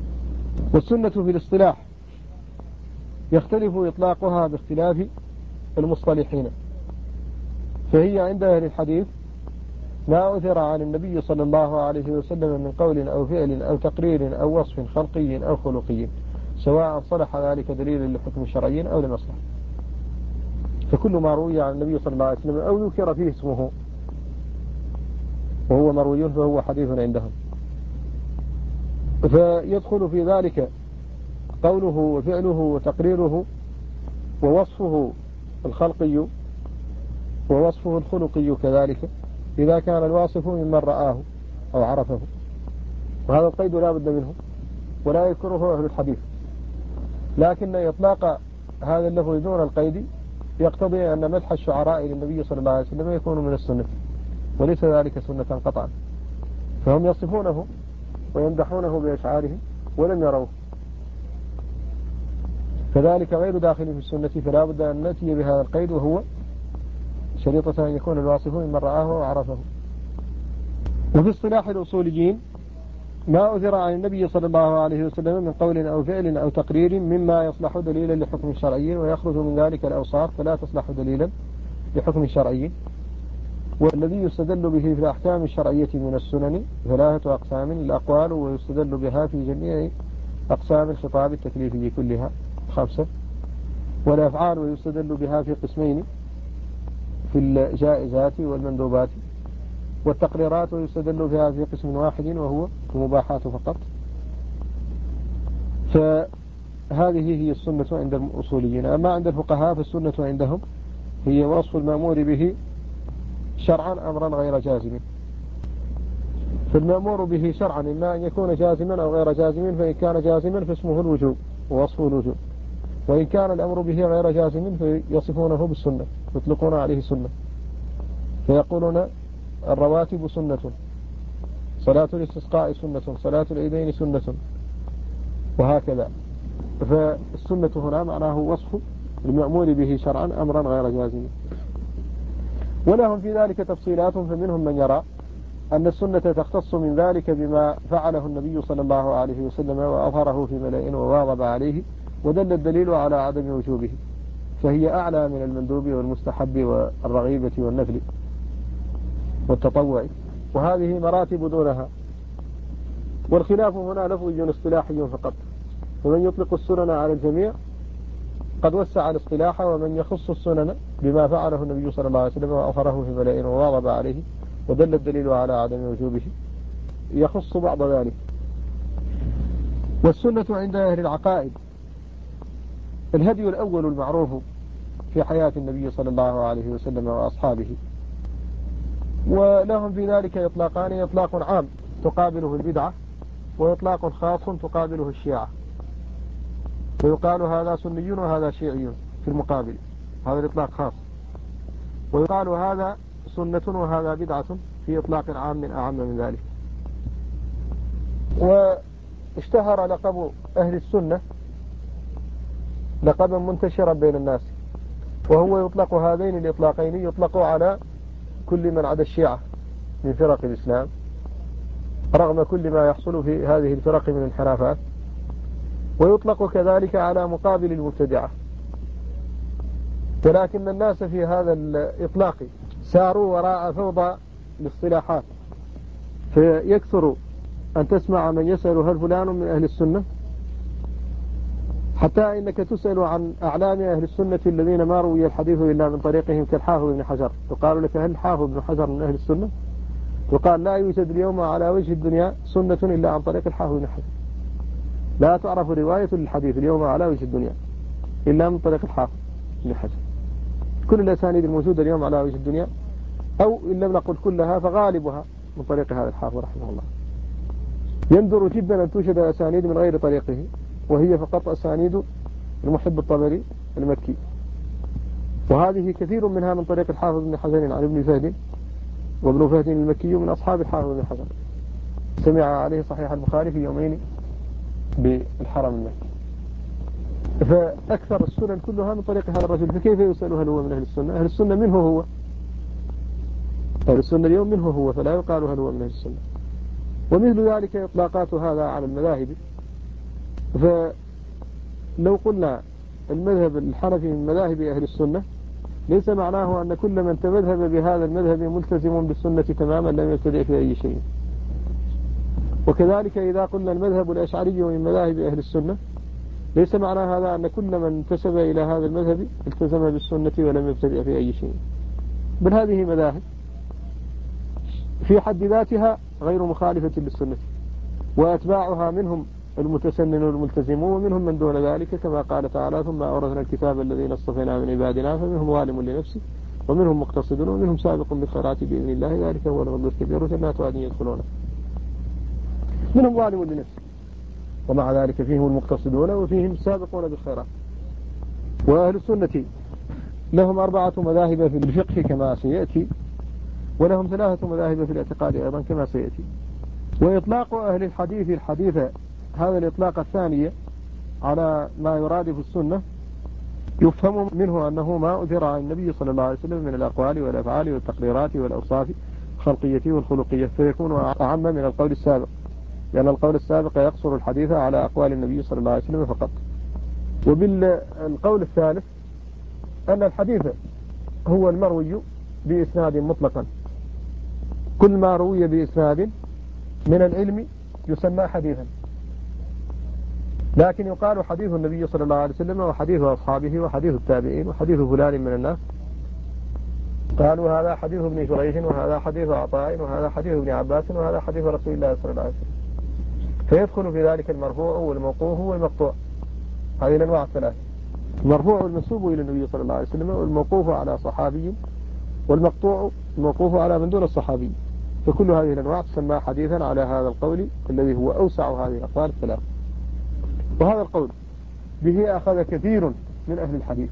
والسنة في الاصطلاح يختلف إطلاقها باختلاف المصطلحين، فهي عند أهل الحديث ما أثر عن النبي صلى الله عليه وسلم من قول أو فعل أو تقرير أو وصف خلقي أو خلقي، سواء صلح ذلك دليلا لحكم شرعي أو لمصلحة. فكل ما روي عن النبي صلى الله عليه وسلم أو ذكر فيه اسمه وهو مروي فهو حديث عندهم. فيدخل في ذلك قوله وفعله وتقريره ووصفه الخلقي ووصفه الخلقي كذلك إذا كان الواصف ممن رآه أو عرفه، وهذا القيد لا بد منه ولا يذكره أهل الحديث. لكن إطلاق هذا اللفظ دون القيد يقتضي أن مدح الشعراء للنبي صلى الله عليه وسلم يكون من السنة، وليس ذلك سنة قطعا، فهم يصفونه ويمدحونه بأشعارهم ولم يروه، كذلك غير داخل في السنة، فلا بد أن نأتي بهذا القيد، وهو شريطة أن يكون الواصف ممن رآه وعرفه. وفي اصطلاح الأصوليين ما أثر عن النبي صلى الله عليه وسلم من قول أو فعل أو تقرير مما يصلح دليلا لحكم شرعي ويخرج من ذلك الأوصاف فلا تصلح دليلا لحكم شرعي. والذي يستدل به في الأحكام الشرعية من السنن 3 أقسام: الأقوال ويستدل بها في جميع أقسام الخطاب التكليفي كلها 5، والأفعال ويستدل بها في قسمين: في الجائزات والمندوبات، والتقريرات ويستدل بها في قسم واحد وهو المباحات فقط. فهذه هي السنة عند الأصوليين. أما عند الفقهاء فالسنة عندهم هي وصف المأمور به شرعا أمرا غير جازم. فالمأمور به شرعا إما أن يكون جازما أو غير جازم، فإن كان جازما فاسمه الوجوب ووصفه الوجوب، وإن كان الأمر به غير جازم فيصفونه بالسنة، يطلقون عليه سنة، فيقولون الرواتب سنة، صلاة الاستسقاء سنة، صلاة العيدين سنة، وهكذا. فالسنة هنا معناه وصف المأمور به شرعا أمرا غير جازم. ولهم في ذلك تفصيلات، فمنهم من يرى أن السنة تختص من ذلك بما فعله النبي صلى الله عليه وسلم وأظهره في ملأ وواظب عليه ودل الدليل على عدم وجوبه، فهي أعلى من المندوب والمستحب والرغيبة والنفل والتطوع، وهذه مراتب دونها. والخلاف هنا لفظي اصطلاحي فقط، ومن يطلق السنن على الجميع قد وسع الاصطلاح، ومن يخص السنن بما فعله النبي صلى الله عليه وسلم وأظهره في ملأ وواظب عليه ودل الدليل على عدم وجوبه يخص بعض ذلك. والسنة عند أهل العقائد الهدي الأول المعروف في حياة النبي صلى الله عليه وسلم وأصحابه. ولهم في ذلك إطلاقان: إطلاق عام تقابله البدعة، وإطلاق خاص تقابله الشيعة، ويقال هذا سني وهذا شيعي في المقابل، هذا الإطلاق خاص، ويقال هذا سنة وهذا بدعة في إطلاق عام من أعم من ذلك. واشتهر لقب أهل السنة لقبا منتشرا بين الناس، وهو يطلق هذين الإطلاقين، يطلق على كل من عدا الشيعة من فرق الإسلام رغم كل ما يحصل في هذه الفرق من الانحرافات، ويطلق كذلك على مقابل المبتدعة. ولكن الناس في هذا الإطلاق ساروا وراء فوضى الاصطلاحات، فيكثر أن تسمع من يسأل هل فلان من أهل السنة، حتى إنك تسأل عن أعلام أهل السنة الذين ما روي الحديث إلا من طريقهم كالحافظ بن حجر، يقال لك هل حافظ بن حجر من أهل السنة؟ يقال لا يوجد اليوم على وجه الدنيا سنة إلا عن طريق الحافظ بن حجر، لا تعرف رواية للحديث اليوم على وجه الدنيا إلا من طريق الحافظ بن حجر. كل الأسانيد الموجودة اليوم على وجه الدنيا، أو إن لم نقل كلها فغالبها من طريق هذا الحافظ رحمه الله. يندر جدا أن توجد أسانيد من غير طريقه، وهي فقط أسانيد المحب الطبري المكي، وهذه كثير منها من طريق الحافظ بن حجر عن ابن فهد، وابن فهد المكي من أصحاب الحافظ بن حجر، سمع عليه صحيح البخاري في يومين بالحرم المكي. فأكثر السنن كلها من طريق هذا الرجل، فكيف يسأل هل هو من أهل السنة؟ أهل السنة منه هو، أهل السنة اليوم منه هو، فلا يقال هل هو من أهل السنة. ومثل ذلك إطلاقات هذا على المذاهب، فلو قلنا المذهب الحنفي من مذاهب أهل السنة ليس معناه أن كل من تمذهب بهذا المذهب ملتزم بالسنة تماما لم يبتدئ في أي شيء. وكذلك إذا قلنا المذهب الأشعري من مذاهب أهل السنة ليس معنى هذا أن كل من انتسب إلى هذا المذهب التزم بالسنة ولم يبتدئ في أي شيء، بل هذه مذاهب في حد ذاتها غير مخالفة للسنة، وأتباعها منهم المتسنن والملتزمون ومنهم من دون ذلك، كما قال تعالى ثم أورثنا الكتاب الذين اصطفينا من عبادنا فمنهم ظالم لنفسه ومنهم مقتصد ومنهم سابق بالخيرات بإذن الله ذلك هو الفضل الكبير وجنات عدن يدخلونه. منهم ظالم لنفسه ومع ذلك فيهم المقتصدون وفيهم السابقون بالخيرات. وأهل السنة لهم 4 مذاهب في الفقه كما سيأتي، ولهم 3 مذاهب في الاعتقاد أيضا كما سيأتي. وإطلاق أهل الحديث الحديث هذا الإطلاق الثاني على ما يرادف السنة يفهم منه أنه ما أثر عن النبي صلى الله عليه وسلم من الأقوال والأفعال والتقريرات والأوصاف الخلقية والخلقية، فيكون أعم من القول السابق، لأن القول السابق يقصر الحديث على أقوال النبي صلى الله عليه وسلم فقط. وبالقول الثالث أن الحديث هو المروي بإسناد مطلقا، كل ما روي بإسناد من العلم يسمى حديثا، لكن يقال حديث النبي صلى الله عليه وسلم وحديث أصحابه وحديث التابعين وحديث فلان من الناس، قالوا هذا حديث ابن شريح وهذا حديث عطاء وهذا حديث ابن عباس وهذا حديث رسول الله صلى الله عليه وسلم، فيدخل في ذلك المرفوع والموقوف والمقطوع، هذه الأنواع الثلاث: المرفوع المنسوب إلى النبي صلى الله عليه وسلم، والموقوف على صحابي، والمقطوع الموقوف على من دون الصحابي، فكل هذه الأنواع تسمى حديثا على هذا القول الذي هو أوسع هذه الأقوال الثلاث. وهذا القول به أخذ كثير من أهل الحديث،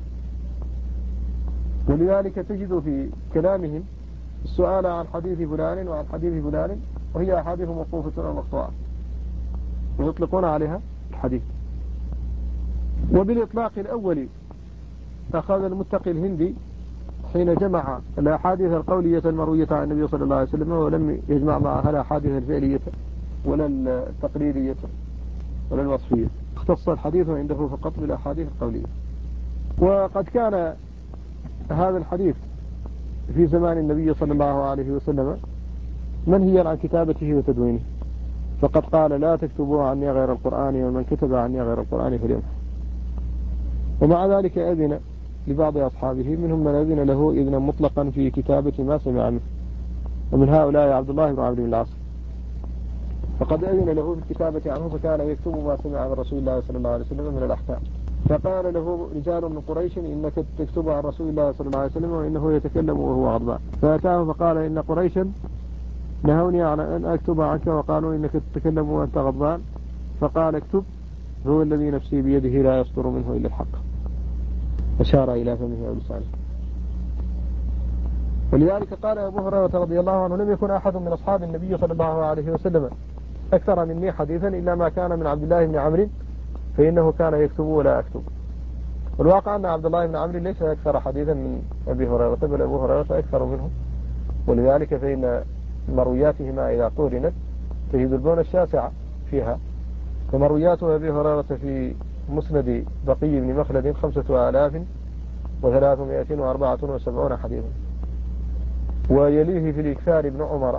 ولذلك تجد في كلامهم السؤال عن حديث فلان وعن حديث فلان وهي أحاديث موقوفة ومقطوعة ويطلقون عليها الحديث. وبالإطلاق الأول أخذ المتقي الهندي حين جمع الأحاديث القولية المروية عن النبي صلى الله عليه وسلم ولم يجمع معها الأحاديث الفعلية ولا التقريرية ولا الوصفية، اختص الحديث عنده فقط بالأحاديث القولية. وقد كان هذا الحديث في زمان النبي صلى الله عليه وسلم منهيا عن كتابته وتدوينه، فقد قال لا تكتبوا عني غير القرآن ومن كتب عني غير القرآن فليمحو. ومع ذلك أذن لبعض أصحابه منهم من أذن له إذنا مطلقا في كتابة ما سمع منه، ومن هؤلاء عبد الله بن عمرو بن العاص، فقد أذن له بالكتابة عنه فكان يكتب ما سمع من رسول الله صلى الله عليه وسلم من الأحكام. فقال له رجال من قريش إنك تكتب عن رسول الله صلى الله عليه وسلم وإنه يتكلم وهو غضبان، فأتاه فقال إن قريشا نهوني عن أن أكتب عنك وقالوا إنك تتكلم وأنت غضبان، فقال اكتب هو الذي نفسي بيده لا يصدر منه إلا الحق، أشار إلى فمه ولسانه. ولذلك قال أبو هريرة رضي الله عنه لم يكن أحد من أصحاب النبي صلى الله عليه وسلم أكثر مني حديثا إلا ما كان من عبد الله بن عمرو فإنه كان يكتب ولا أكتب. والواقع أن عبد الله بن عمرو ليس أكثر حديثا من أبي هريرة، بل أبو هريرة أكثر منه، ولذلك فإن مروياتهما إذا قورنت تجد البون الشاسع فيها. فمرويات أبي هريرة في مسند بقي بن مخلد 5374 حديثا، ويليه في الإكثار ابن عمر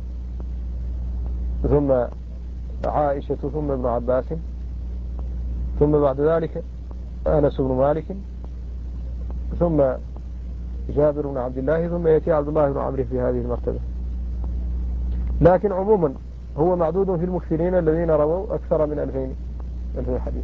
ثم عائشة ثم ابن عباس ثم بعد ذلك أنس بن مالك ثم جابر بن عبد الله ثم يأتي عبد الله بن عمرو في هذه المرتبة. لكن عموما هو معدود في المكثرين الذين رووا أكثر من 2000 حديث.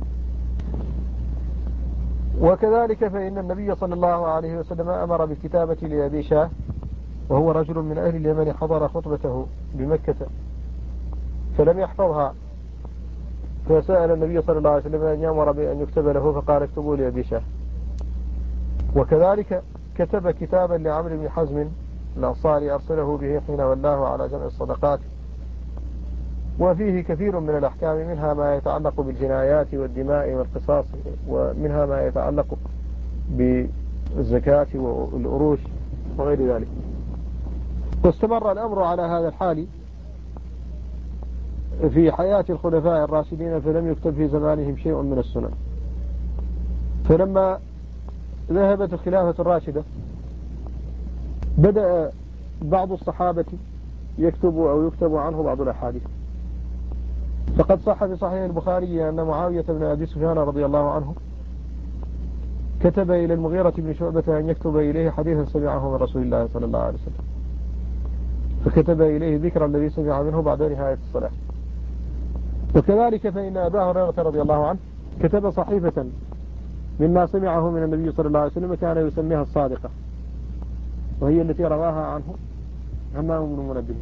وكذلك فإن النبي صلى الله عليه وسلم أمر بالكتابة لأبي شاه وهو رجل من أهل اليمن حضر خطبته بمكة فلم يحفظها، فسأل النبي صلى الله عليه وسلم أن يأمر بأن يكتب له فقال اكتبوا لأبي شاه. وكذلك كتب كتابا لعمرو بن حزم الأنصاري أرسله به حين ولاه على جمع الصدقات، وفيه كثير من الأحكام، منها ما يتعلق بالجنايات والدماء والقصاص، ومنها ما يتعلق بالزكاة والأروش وغير ذلك. واستمر الأمر على هذا الحال في حياة الخلفاء الراشدين، فلم يكتب في زمانهم شيء من السنن. فلما ذهبت الخلافة الراشدة بدأ بعض الصحابة يكتب أو يكتب عنه بعض الأحاديث. فقد صح في صحيح البخاري أن معاوية بن أبي سفيان رضي الله عنه كتب إلى المغيرة بن شعبة أن يكتب إليه حديثا سمعه من رسول الله صلى الله عليه وسلم، فكتب إليه ذكر الذي سمع منه بعد نهاية الصلاة. وكذلك فإن أبا هريرة رضي الله عنه كتب صحيفة مما سمعه من النبي صلى الله عليه وسلم كان يسميها الصادقة، وهي التي رواها عنه همام بن منبه.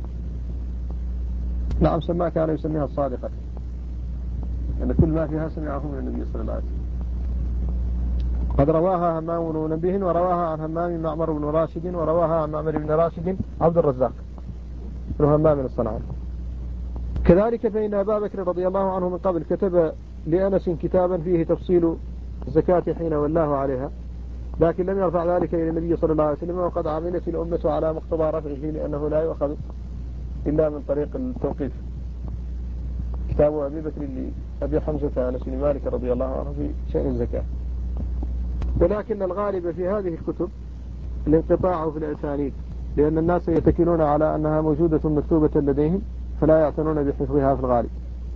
نعم سماها، كان يسميها الصادقة، لأن كل ما فيها سمعه من النبي صلى الله عليه وسلم. قد رواها همام بن منبه، ورواها عن همام معمر بن راشد، ورواها عن معمر بن راشد عبد الرزاق بن همام الصنعاني. كذلك فإن أبا بكر رضي الله عنه من قبل كتب لأنس كتابا فيه تفصيل الزكاة حين ولاه عليها، لكن لم يرفع ذلك إلى النبي صلى الله عليه وسلم، وقد عملت الأمة على مقتضى رفعه لأنه لا يؤخذ إلا من طريق التوقيف. كتاب أبي بكر لأبي حمزة أنس بن مالك رضي الله عنه في شأن الزكاة. ولكن الغالب في هذه الكتب الانقطاع في الأسانيد، لأن الناس يتكلون على أنها موجودة مكتوبة لديهم فلا يعتنون بحفظها في الغالب،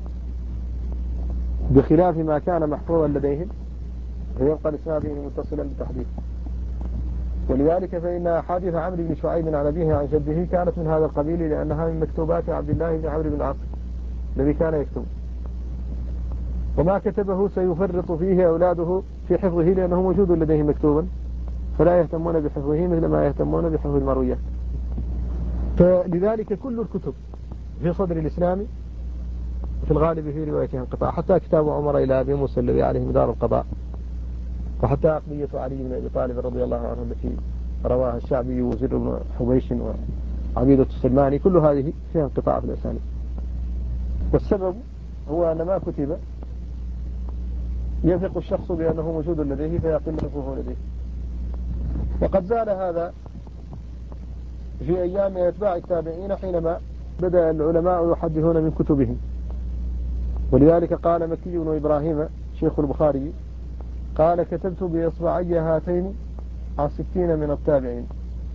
بخلاف ما كان محفوظا لديهم فيبقى الإسناد متصلا بتحديث. ولذلك فإن أحاديث عمرو بن شعيب عن أبيه عن جده كانت من هذا القبيل، لأنها من مكتوبات عبد الله بن عمرو بن العاص الذي كان يكتب، وما كتبه سيفرط فيه أولاده في حفظه لأنه موجود لديهم مكتوبا، فلا يهتمون بحفظه مثل ما يهتمون بحفظ المرويات. فلذلك كل الكتب في صدر الإسلام في الغالب في روايتها انقطاع، حتى كتاب عمر إلى أبي موسى الذي عليه مدار القضاء، وحتى أقضية علي بن أبي طالب رضي الله عنه التي رواها الشعبي وزر بن حبيش وعبيدة السلماني، كل هذه فيها انقطاع في الأسانيد. والسبب هو أن ما كتب يثق الشخص بأنه موجود لديه فيقل حفظه لديه. وقد زال هذا في أيام أتباع التابعين حينما بدأ العلماء يحدثون من كتبهم. ولذلك قال مكي بن إبراهيم شيخ البخاري قال كتبت بإصبعي هاتين عن 60 من التابعين،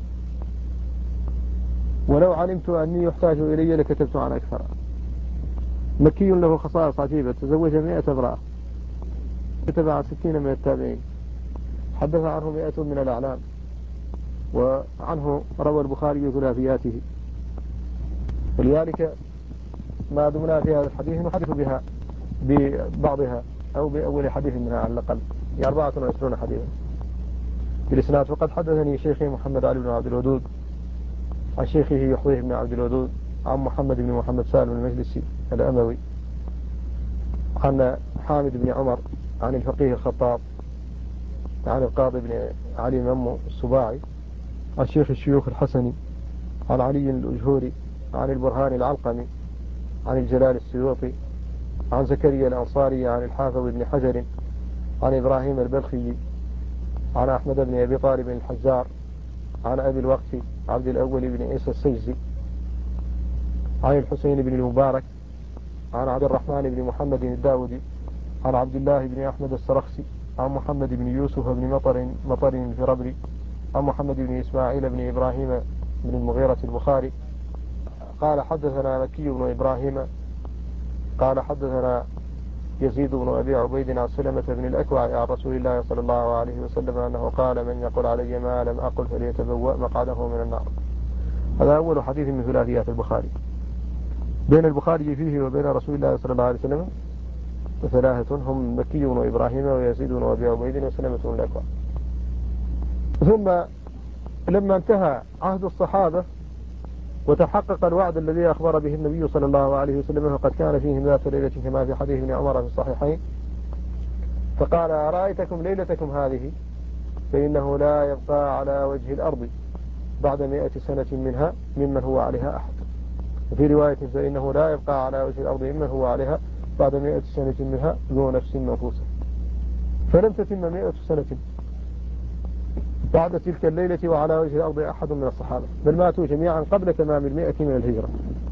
ولو علمت أني يحتاج إلي لكتبت عن أكثر. مكي له خصائص عجيبة، تزوج 100 امرأة، كتب عن 60 من التابعين، حدث عنه 100 من الأعلام، وعنه روى البخاري ثلاثياته. ولذلك ما دمنا في هذا الحديث نحدث بها ببعضها أو بأول حديث منها على الأقل، 24 حديثا بالإسناد. وقد حدثني شيخي محمد علي بن عبد الودود عن شيخه يحيى بن عبد الودود عن محمد بن محمد سالم المجلسي الأموي عن حامد بن عمر عن الفقيه الخطاب عن القاضي بن علي ممو السباعي عن شيخ الشيوخ الحسني عن علي الأجهوري عن البرهان العلقمي عن الجلال السيوطي عن زكريا الأنصاري عن الحافظ بن حجر عن إبراهيم البلخي عن أحمد بن أبي طالب الحزار عن أبي الوقت عبد الأول بن عيسى السجزي عن الحسين بن المبارك عن عبد الرحمن بن محمد الداودي عن عبد الله بن أحمد السرخسي عن محمد بن يوسف بن مطر الفربري عن محمد بن إسماعيل بن إبراهيم بن المغيرة البخاري قال حدثنا مكي بن إبراهيم قال حدثنا يزيد بن أبي عبيد عن سلمة بن الأكوع عن رسول الله صلى الله عليه وسلم أنه قال من يقول علي ما لم أقل فليتبوأ مقعده من النار. هذا أول حديث من ثلاثيات البخاري. بين البخاري فيه وبين رسول الله صلى الله عليه وسلم ثلاثة هم مكي بن إبراهيم ويزيد بن أبي عبيد وسلمة بن الأكوع. ثم لما انتهى عهد الصحابة وتحقق الوعد الذي أخبر به النبي صلى الله عليه وسلم فقد كان فيهم ذات ليلة كما في حديث ابن عمر في الصحيحين فقال أرأيتكم ليلتكم هذه فإنه لا يبقى على وجه الأرض بعد 100 سنة منها ممن هو عليها أحد، وفي رواية فإنه لا يبقى على وجه الأرض ممن هو عليها بعد 100 سنة منها ذو نفس منفوسة. فلم تتم 100 سنة بعد تلك الليلة وعلى وجه الأرض أحد من الصحابة، بل ماتوا جميعا قبل تمام 100 من الهجرة.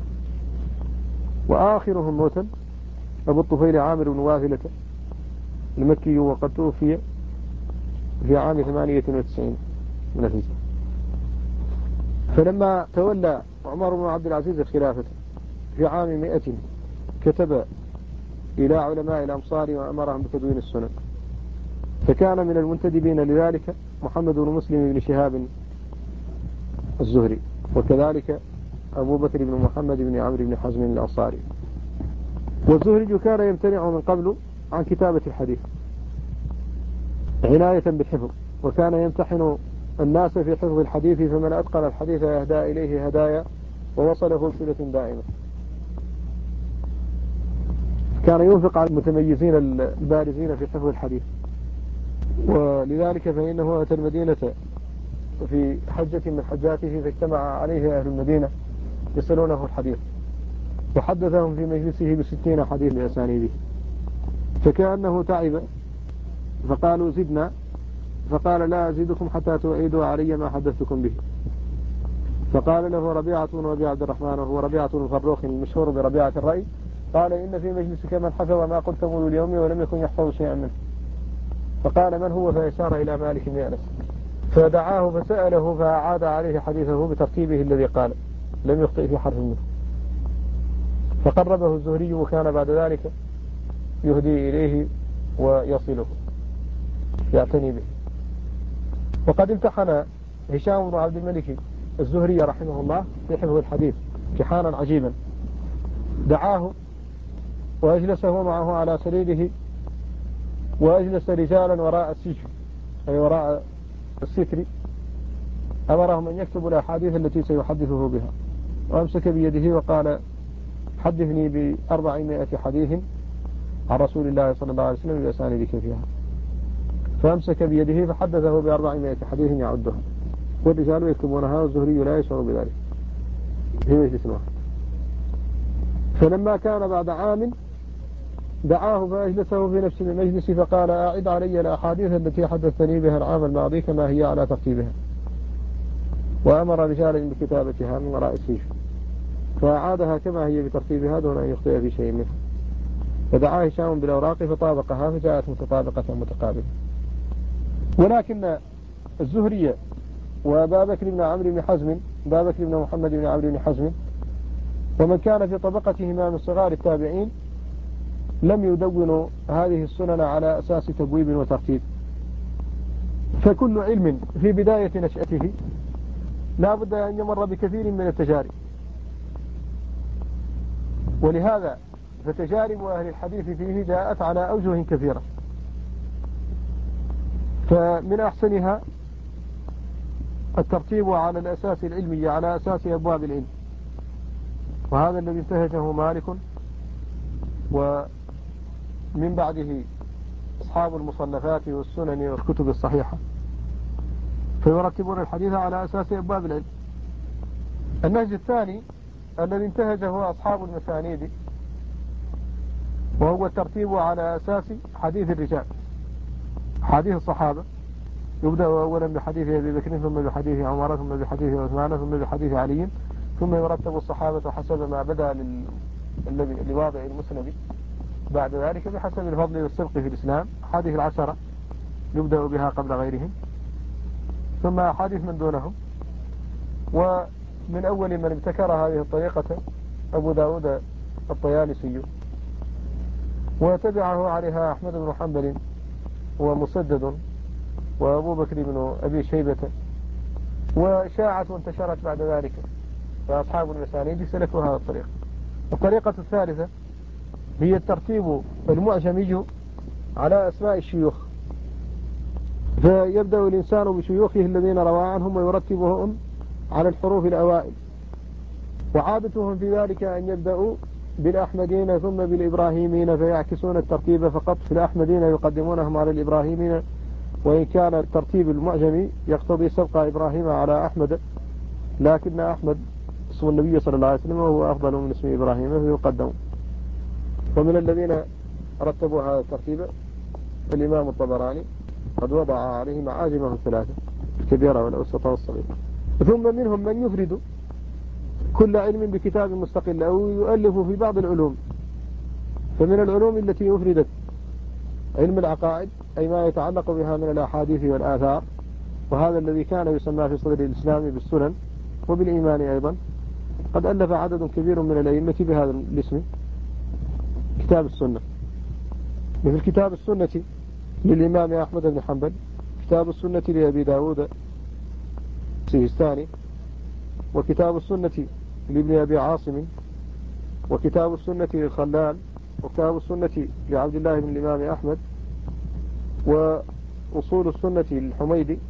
وآخرهم موتا أبو الطفيل عامر بن واثلة المكي، وقد توفي في عام 98 من الهجرة. فلما تولى عمر بن عبد العزيز الخلافة في عام 100 كتب إلى علماء الأمصار وأمرهم بتدوين السنن، فكان من المنتدبين لذلك محمد بن مسلم بن شهاب الزهري، وكذلك أبو بكر بن محمد بن عمرو بن حزم الأنصاري. والزهري كان يمتنع من قبل عن كتابة الحديث عناية بالحفظ، وكان يمتحن الناس في حفظ الحديث، فمن أتقن الحديث يهدى إليه هدايا ووصله بصلة دائمة. كان ينفق على المتميزين البارزين في حفظ الحديث، ولذلك فإنه أتى المدينة في حجة من حجاته فاجتمع عليه أهل المدينة يسألونه الحديث، وحدثهم في مجلسه ب60 حديث بأسانيده، فكأنه تعب فقالوا زدنا، فقال لا أزيدكم حتى تعيدوا علي ما حدثتكم به. فقال له ربيعة وأبي عبد الرحمن، وهو ربيعة الفروخ المشهور بربيعة الرأي، قال إن في مجلسك من حفظ ما قلت منذ اليوم ولم يكن يحفظ شيئا منه. فقال من هو؟ فأشار إلى مالك بن أنس، فدعاه فسأله فأعاد عليه حديثه بترتيبه الذي قال، لم يخطئ في حرف منه. فقربه الزهري، وكان بعد ذلك يهدي إليه ويصله يعتني به. وقد امتحن هشام بن عبد الملك الزهري رحمه الله في حفظ الحديث امتحانا عجيبا. دعاه وأجلسه معه على سريره، وأجلس رجالا وراء السجن أي وراء الستر، أمرهم أن يكتبوا الأحاديث التي سيحدثه بها، وأمسك بيده وقال حدثني ب400 حديث عن رسول الله صلى الله عليه وسلم بأسانيدك فيها. فأمسك بيده فحدثه ب400 حديث يعدها، والرجال يكتبونها والزهري لا يشعر بذلك في مجلس واحد. فلما كان بعد عام دعاه فأجلسه في نفس المجلس فقال أعد علي الأحاديث التي حدثتني بها العام الماضي كما هي على ترتيبها، وأمر رجالا بكتابتها من وراء السجن، فأعادها كما هي بترتيبها دون أن يخطئ في شيء منها. فدعاه هشام بالأوراق فطابقها فجاءت متطابقة متقابلة. ولكن الزهري وأبا بكر بن عمرو بن حزم، أبا بكر بن محمد بن عمرو بن حزم، ومن كان في طبقتهما من صغار التابعين، لم يدونوا هذه السنن على أساس تبويب وترتيب. فكل علم في بداية نشأته لا بد أن يمر بكثير من التجارب، ولهذا فتجارب أهل الحديث فيه جاءت على أوجه كثيرة، فمن أحسنها الترتيب على الأساس العلمي على أساس أبواب العلم، وهذا الذي انتهجه مالك ومن بعده أصحاب المصنفات والسنن والكتب الصحيحة، فيرتبون الحديث على أساس أبواب العلم. النهج الثاني الذي انتهجه أصحاب المسانيد، وهو الترتيب على أساس حديث الرجال، حديث الصحابة، يبدأ أولا بحديث أبي بكر، ثم بحديث عمر، ثم بحديث عثمان، ثم بحديث علي، ثم يرتب الصحابة حسب ما بدأ لواضع المسند، بعد ذلك بحسب الفضل والسبق في الإسلام. حديث العشرة يبدأ بها قبل غيرهم، ثم حديث من دونهم. ومن أول من ابتكر هذه الطريقة أبو داود الطيالسي، وتبعه عليها أحمد بن حنبل ومسدد وأبو بكر بن أبي شيبة، وشاعت وانتشرت بعد ذلك، فأصحاب المسانيد سلكوا هذا الطريق. الطريقة الثالثة هي الترتيب المعجمي على أسماء الشيوخ، فيبدأ الإنسان بشيوخه الذين روى عنهم ويرتبهم على الحروف الأوائل، وعادتهم في ذلك أن يبدأوا بالأحمدين ثم بالإبراهيمين، فيعكسون الترتيب فقط، في الأحمدين يقدمونهم على الإبراهيمين، وإن كان الترتيب المعجمي يقتضي سبق إبراهيم على أحمد، لكن أحمد اسم النبي صلى الله عليه وسلم وهو أفضل من اسم إبراهيم فيقدم. ومن الذين رتبوا هذا الترتيب الإمام الطبراني، قد وضع عليه معاجمه الثلاثة، الكبيرة والأوسط والصغيرة. ثم منهم من يفرد كل علم بكتاب مستقل أو يؤلف في بعض العلوم. فمن العلوم التي يفردت علم العقائد، أي ما يتعلق بها من الأحاديث والآثار، وهذا الذي كان يسمى في صدر الإسلام بالسنن، وبالإيمان أيضا قد ألف عدد كبير من الأئمة بهذا الاسم كتاب السنة، مثل كتاب السنة للإمام أحمد بن حنبل، كتاب السنة لأبي داود السجستاني، وكتاب السنة لابن أبي عاصم، وكتاب السنة للخلال، وكتاب السنة لعبد الله بن الإمام أحمد، وأصول السنة للحميدي،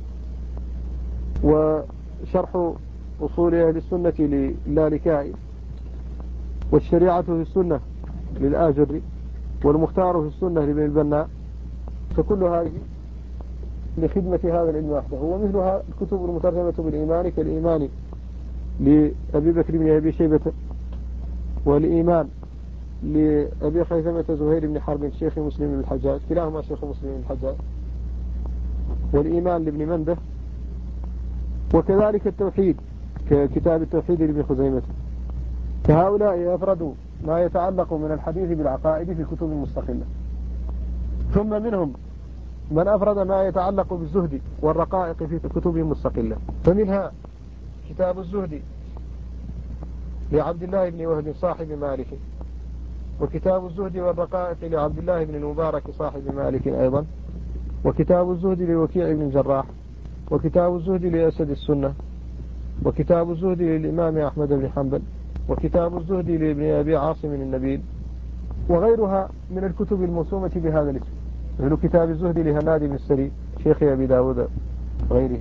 وشرح أصول أهل السنة للالكائي، والشريعة في السنة للآجري، والمختار في السنة لابن البناء. فكل هذه لخدمة هذا العلم وحده. ومثلها الكتب المترجمة بالإيمان كالإيمان لأبي بكر بن أبي شيبة، والإيمان لأبي خيثمة زهير بن حرب الشيخ مسلم بن الحجاج، كلاهما شيخ مسلم بن الحجاج، والإيمان لابن منده، وكذلك التوحيد ككتاب التوحيد لابن خزيمة. فهؤلاء أفردوا ما يتعلق من الحديث بالعقائد في كتب مستقلة. ثم منهم من أفرد ما يتعلق بالزهد والرقائق في كتب مستقلة، فمنها كتاب الزهد لعبد الله بن وهب صاحب مالك، وكتاب الزهد والرقائق لعبد الله بن المبارك صاحب مالك أيضا، وكتاب الزهد لوكيع بن الجراح، وكتاب الزهد لأسد السنة، وكتاب الزهد للإمام أحمد بن حنبل، وكتاب الزهد لابن أبي عاصم النبيل، وغيرها من الكتب الموسومة بهذا الاسم، مثل كتاب الزهد لهناد بن السري شيخ أبي داود وغيره.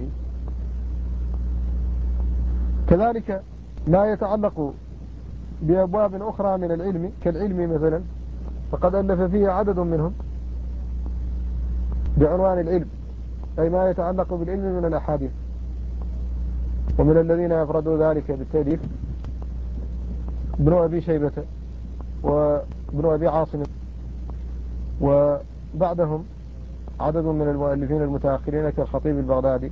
كذلك ما يتعلق بأبواب أخرى من العلم كالعلم مثلا، فقد ألف فيه عدد منهم بعنوان العلم، أي ما يتعلق بالعلم من الأحاديث. ومن الذين يفردوا ذلك بالتأليف ابن أبي شيبة وابن أبي عاصم، وبعدهم عدد من المؤلفين المتأخرين كالخطيب البغدادي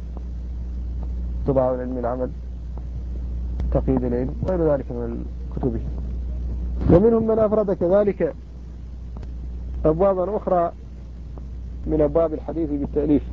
طباع العلم العمل، تقييد العلم، وغير ذلك من كتبه. ومنهم من أفرد كذلك أبوابا أخرى من أبواب الحديث بالتأليف.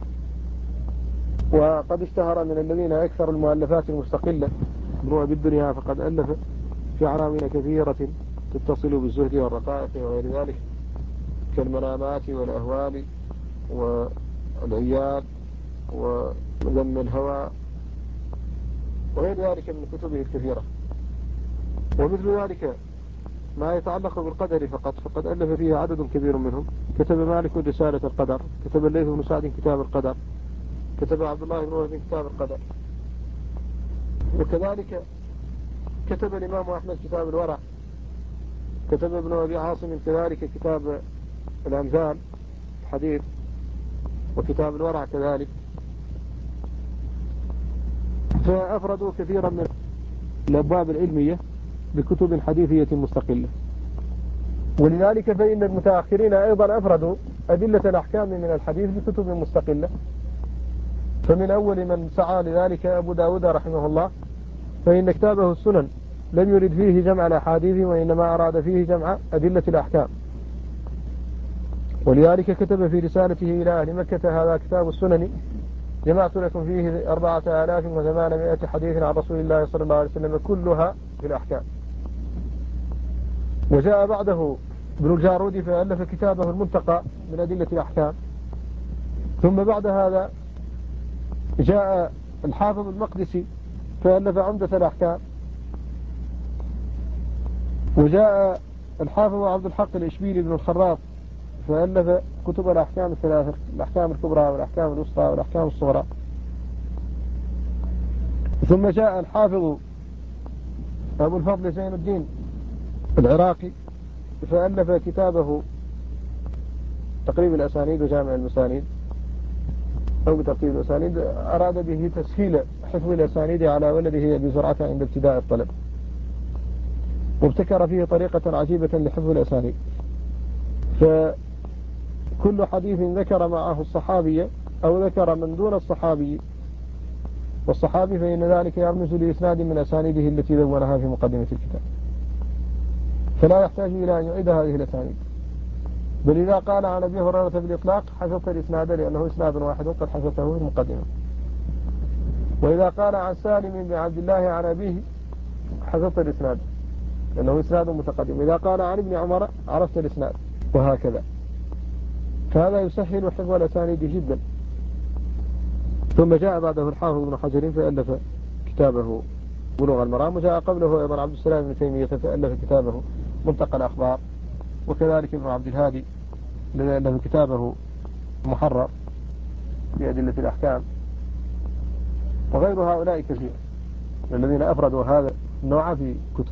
وقد اشتهر من الذين أكثر المؤلفات المستقلة ابن أبي الدنيا، فقد ألف في عناوين كثيرة تتصل بالزهد والرقائق وغير ذلك، كالمنامات والأهوال والعياد وذم الهوى وغير ذلك من كتبه الكثيرة. ومثل ذلك ما يتعلق بالقدر فقد ألف فيه عدد كبير منهم. كتب مالك رسالة القدر، كتب الليث بن سعد كتاب القدر، كتب عبد الله بن وهب كتاب القدر، وكذلك كتب الإمام أحمد كتاب الورع، كتب ابن أبي عاصم كذلك كتاب الأمثال الحديث، وكتاب الورع كذلك. فأفردوا كثيرا من الأبواب العلمية بكتب حديثية مستقلة. ولذلك فإن المتأخرين أيضا أفردوا أدلة الأحكام من الحديث بكتب مستقلة. فمن أول من سعى لذلك أبو داود رحمه الله، فإن كتابه السنن لم يرد فيه جمع الأحاديث، وإنما أراد فيه جمع أدلة الأحكام. ولذلك كتب في رسالته إلى أهل مكة: هذا كتاب السنن جمعت لكم فيه 4800 حديث عن رسول الله صلى الله عليه وسلم كلها في الأحكام. وجاء بعده ابن الجارودي فألف كتابه المنتقى من أدلة الأحكام. ثم بعد هذا جاء الحافظ المقدسي فألف عمدة الأحكام. وجاء الحافظ عبد الحق الإشبيلي بن الخراف فألف كتب الأحكام الثلاثة: الأحكام الكبرى والأحكام الوسطى والأحكام الصغرى. ثم جاء الحافظ أبو الفضل زين الدين العراقي فألف كتابه تقريب الأسانيد وجامع المسانيد، أو بترتيب الأسانيد، أراد به تسهيل حفظ الأسانيد على ولده بزرعة عند ابتداء الطلب، وابتكر فيه طريقة عجيبة لحفظ الأسانيد. فكل حديث ذكر معه الصحابي أو ذكر من دون الصحابي والصحابي فإن ذلك يرمز لإسناد من أسانيده التي دونها في مقدمة الكتاب، فلا يحتاج إلى أن يعيد هذه الأسانيد. بل إذا قال عن أبي هريرة بالإطلاق حفظت الإسناد، لأنه إسناد واحد قد حفظته في المقدمة. وإذا قال عن سالم بن عبد الله عن أبيه حفظت الإسناد لأنه إسناد متقدم، إذا قال عن ابن عمر عرفت الإسناد، وهكذا. فهذا يسهل حفظ الأسانيد جدا. ثم جاء بعده الحافظ ابن حجر فألف كتابه بلوغ المرام، وجاء قبله أيضا عبد السلام بن تيمية فألف كتابه منتقى الأخبار، وكذلك ابن عبد الهادي الذي ألف كتابه محرر في أدلة الأحكام، وغير هؤلاء كثير الذين أفردوا هذا النوع في كتب.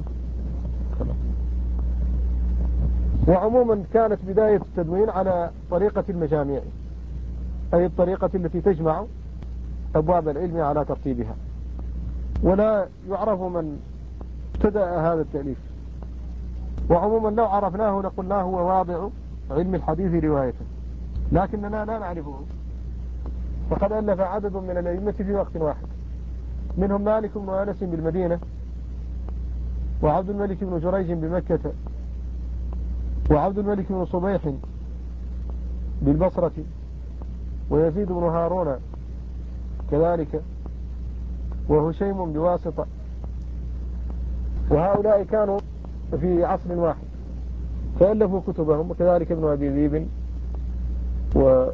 وعموما كانت بداية التدوين على طريقة المجاميع، أي الطريقة التي تجمع أبواب العلم على ترتيبها، ولا يعرف من ابتدأ هذا التأليف. وعموما لو عرفناه لقلناه هو واضع علم الحديث رواية، لكننا لا نعرفه، فقد ألف عدد من الأئمة في وقت واحد، منهم مالك بن أنس بالمدينة، وعبد الملك بن جريج بمكة، وعبد الملك بن صبيح بالبصرة، ويزيد بن هارون كذلك، وهشيم بواسطة. وهؤلاء كانوا في عصر واحد فألفوا كتبهم، وكذلك ابن أبي ذيب وأبو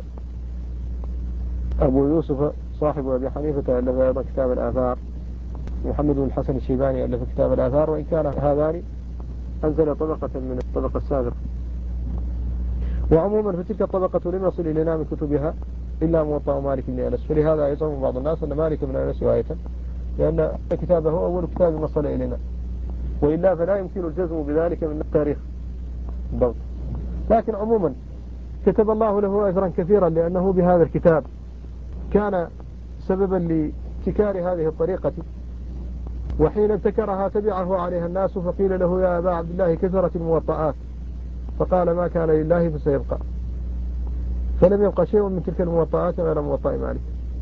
يوسف صاحب أبي حنيفة ألف أيضا كتاب الآثار، محمد بن الحسن الشيباني ألف كتاب الآثار، وإن كان هذان أنزل طبقة من الطبقة السابقة. وعموما فتلك الطبقة لم يصل إلينا من كتبها إلا موطأ مالك بن أنس، فلهذا يزعم بعض الناس أن مالك بن أنس رواية، لأن كتابه أول كتاب وصل إلينا، وإلا فلا يمكن الجزم بذلك من التاريخ بالضبط. لكن عموما كتب الله له أجرا كثيرا، لأنه بهذا الكتاب كان سببا لابتكار هذه الطريقة، وحين ابتكرها تبعه عليها الناس، فقيل له يا أبا عبد الله كثرت الموطئات، فقال ما كان لله فسيبقى، فلم يبقى شيء من تلك الموطئات غير موطئ مالك.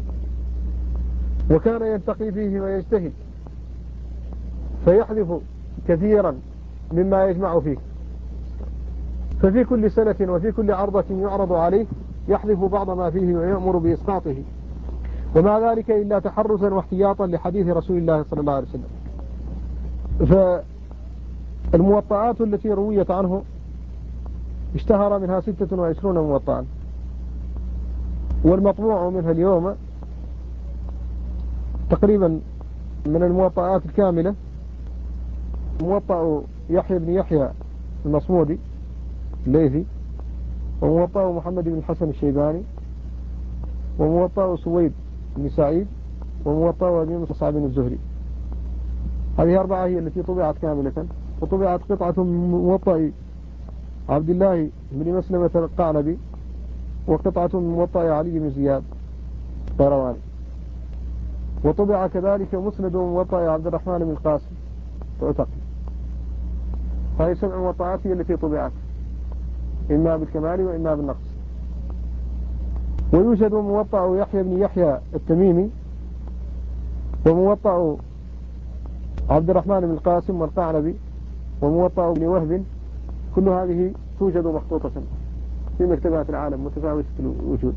وكان ينتقي فيه ويجتهد فيحذف كثيرا مما يجمع فيه، ففي كل سنة وفي كل عرضة يعرض عليه يحذف بعض ما فيه ويأمر بإسقاطه، وما ذلك إلا تحرزا واحتياطا لحديث رسول الله صلى الله عليه وسلم. فالموطئات التي رويت عنه اشتهر منها 26 موطئا، والمطبوع منها اليوم تقريبا من الموطئات الكاملة موطأ يحيى بن يحيى المصمودي الليثي، وموطأ محمد بن الحسن الشيباني، وموطأ سويد بن سعيد، وموطأ أبي مصعب بن الزهري. هذه أربعة هي التي طبعت كاملة، وطبعت قطعة من موطأ عبد الله بن مسلمة القعنبي، وقطعة من موطأ علي بن زياد القيرواني، وطبع كذلك مسند موطأ عبد الرحمن بن القاسم تعتقد. فهي 7 موطئات هي التي طبعت، إما بالكمال وإما بالنقص. ويوجد موطأ يحيى بن يحيى التميمي، وموطأ عبد الرحمن بن القاسم والقعنبي، وموطأ ابن وهب، كل هذه توجد مخطوطة في مكتبات العالم متفاوتة الوجود.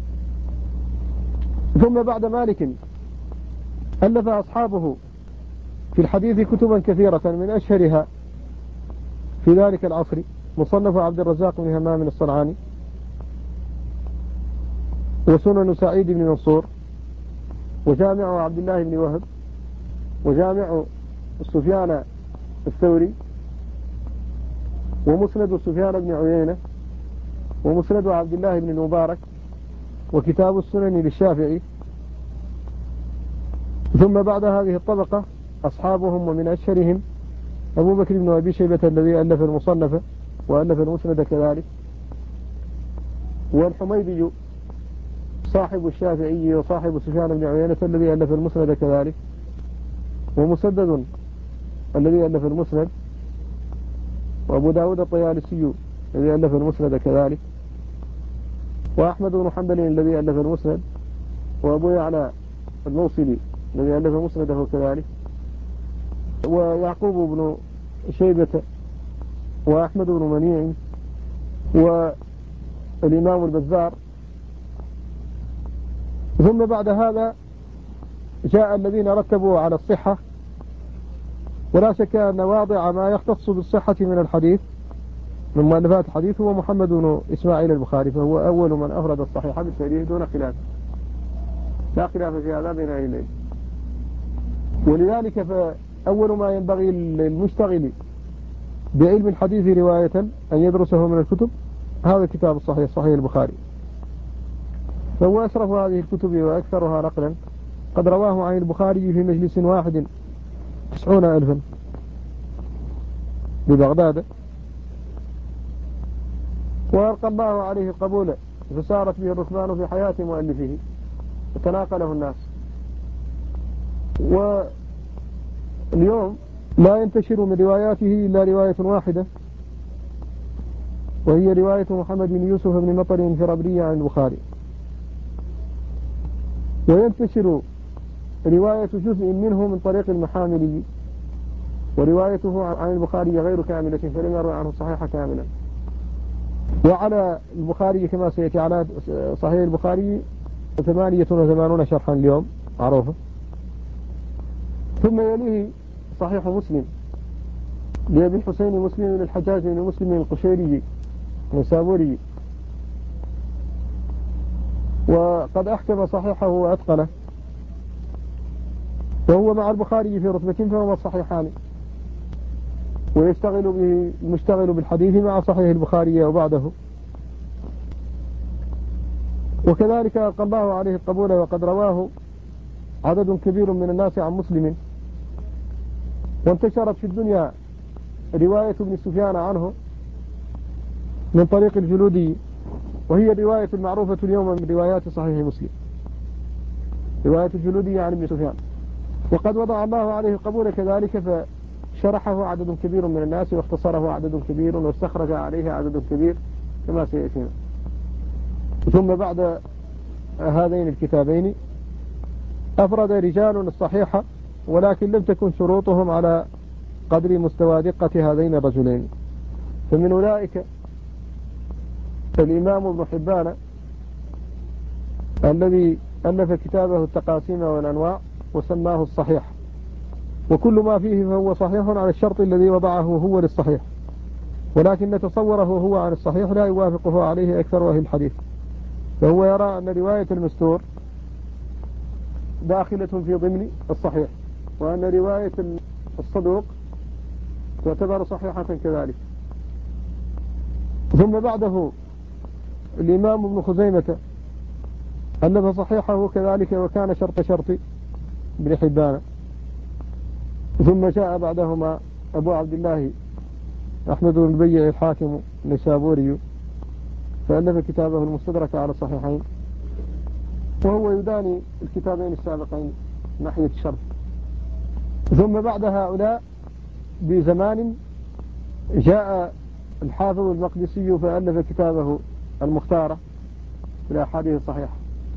ثم بعد مالك ألف أصحابه في الحديث كتبا كثيرة، من أشهرها في ذلك العصر مصنف عبد الرزاق بن همام الصنعاني، وسنن سعيد بن منصور، وجامع عبد الله بن وهب، وجامع سفيان الثوري، ومسند سفيان بن عيينة، ومسند عبد الله بن المبارك، وكتاب السنن للشافعي. ثم بعد هذه الطبقة أصحابهم، ومن أشهرهم أبو بكر بن أبي شيبة الذي ألف المصنف وألف المسند كذلك، والحميدي صاحب الشافعي وصاحب سفيان بن عيينة الذي ألف المسند كذلك، ومسدد الذي ألف المسند، وأبو داود الطيالسي الذي ألف المسند كذلك، وأحمد بن حنبل الذي ألف المسند، وأبو يعلى الموصلي الذي ألف مسنده كذلك، ويعقوب بن شيبة، وأحمد بن منيع، والإمام البزار. ثم بعد هذا جاء الذين رتبوا على الصحة، ولا شك أن واضع ما يختص بالصحة من الحديث من مؤلفات الحديث هو محمد بن إسماعيل البخاري، فهو أول من أفرد الصحيح بالتاريخ دون خلاف، لا خلاف في هذا بين أهل العلم. ولذلك فأول ما ينبغي للمشتغل بعلم الحديث رواية أن يدرسه من الكتب هذا الكتاب الصحيح، صحيح البخاري، فهو أشرف هذه الكتب وأكثرها نقلا. قد رواه عن البخاري في مجلس واحد 90,000 ببغداد، وألقى الله عليه القبول فسارت به الركبان في حياة مؤلفه وتناقله الناس. واليوم لا ينتشر من رواياته إلا رواية واحدة، وهي رواية محمد بن يوسف بن مطر الفرابري عن البخاري، وينتشر رواية جزء منه من طريق المحاملي، وروايته عن البخاري غير كاملة فلم يروي عنه صحيح كاملا. وعلى البخاري كما سيأتي على صحيح البخاري 88 شرحا اليوم معروفة. ثم يليه صحيح مسلم لأبي الحسين مسلم بن الحجاج بن مسلم القشيري النسابوري، وقد أحكم صحيحه وأتقنه، وهو مع البخاري في رتبة فهما الصحيحان، ويشتغل به المشتغل بالحديث مع صحيح البخاري وبعده. وكذلك ألقى الله عليه القبول، وقد رواه عدد كبير من الناس عن مسلم، وانتشرت في الدنيا رواية ابن سفيان عنه من طريق الجلودي، وهي الرواية المعروفة اليوم من روايات صحيح مسلم، رواية الجلودي عن ابن سفيان. وقد وضع الله عليه القبول كذلك فشرحه عدد كبير من الناس، واختصره عدد كبير، واستخرج عليه عدد كبير كما سيأتينا. ثم بعد هذين الكتابين أفرد رجال الصحيحة، ولكن لم تكن شروطهم على قدر مستوى دقة هذين الرجلين. فمن أولئك الإمام ابن حبان الذي ألف كتابه التقاسيم والأنواع وسماه الصحيح، وكل ما فيه فهو صحيح على الشرط الذي وضعه هو للصحيح، ولكن تصوره هو عن الصحيح لا يوافقه عليه أكثر أهل الحديث. فهو يرى أن رواية المستور داخلة في ضمن الصحيح، وأن رواية الصدوق تعتبر صحيحة كذلك. ثم بعده الإمام ابن خزيمة ألف صحيحه كذلك، وكان شرط ابن حبان. ثم جاء بعدهما أبو عبد الله أحمد بن بيع الحاكم النسابوري فألف كتابه المستدرك على الصحيحين، وهو يداني الكتابين السابقين ناحية الشرط. ثم بعد هؤلاء بزمان جاء الحافظ المقدسي فألف كتابه المختارة في الأحاديث الصحيحة.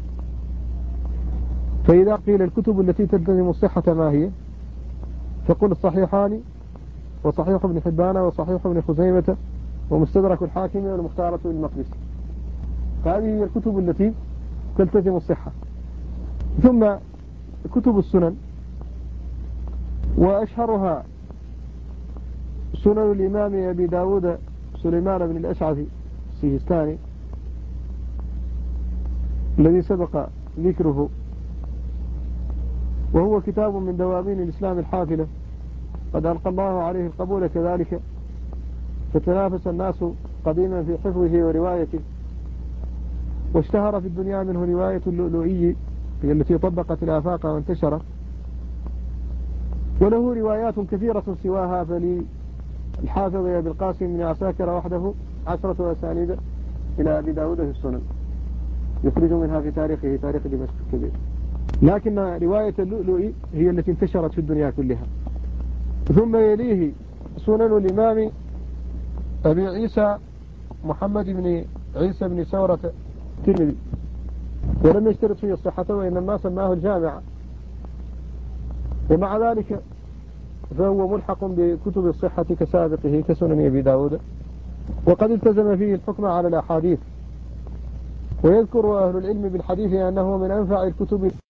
فإذا قيل الكتب التي تلتزم الصحة ما هي، فقل الصحيحان وصحيح ابن حبان وصحيح ابن خزيمة ومستدرك الحاكم والمختارة المقدسي، فهذه هي الكتب التي تلتزم الصحة. ثم كتب السنن، وأشهرها سنن الإمام أبي داود سليمان بن الأشعث السيستاني الذي سبق ذكره، وهو كتاب من دواوين الإسلام الحافلة، قد ألقى الله عليه القبول كذلك، فتنافس الناس قديما في حفظه وروايته، واشتهر في الدنيا منه رواية اللؤلؤي هي التي طبقت الآفاق وانتشرت، وله روايات كثيرة سواها. فللحافظ أبي القاسم بن عساكر وحده 10 أسانيد إلى أبي داود في السنن يخرج منها في تاريخه تاريخ دمشق الكبير، لكن رواية اللؤلؤي هي التي انتشرت في الدنيا كلها. ثم يليه سنن الإمام أبي عيسى محمد بن عيسى بن ثورة الترمذي، ولم يشترط فيه الصحة وإنما سماه الجامعة، ومع ذلك فهو ملحق بكتب الصحة كسابقه كسنن أبي داود، وقد التزم فيه الحكم على الأحاديث. ويذكر أهل العلم بالحديث أنه من أنفع الكتب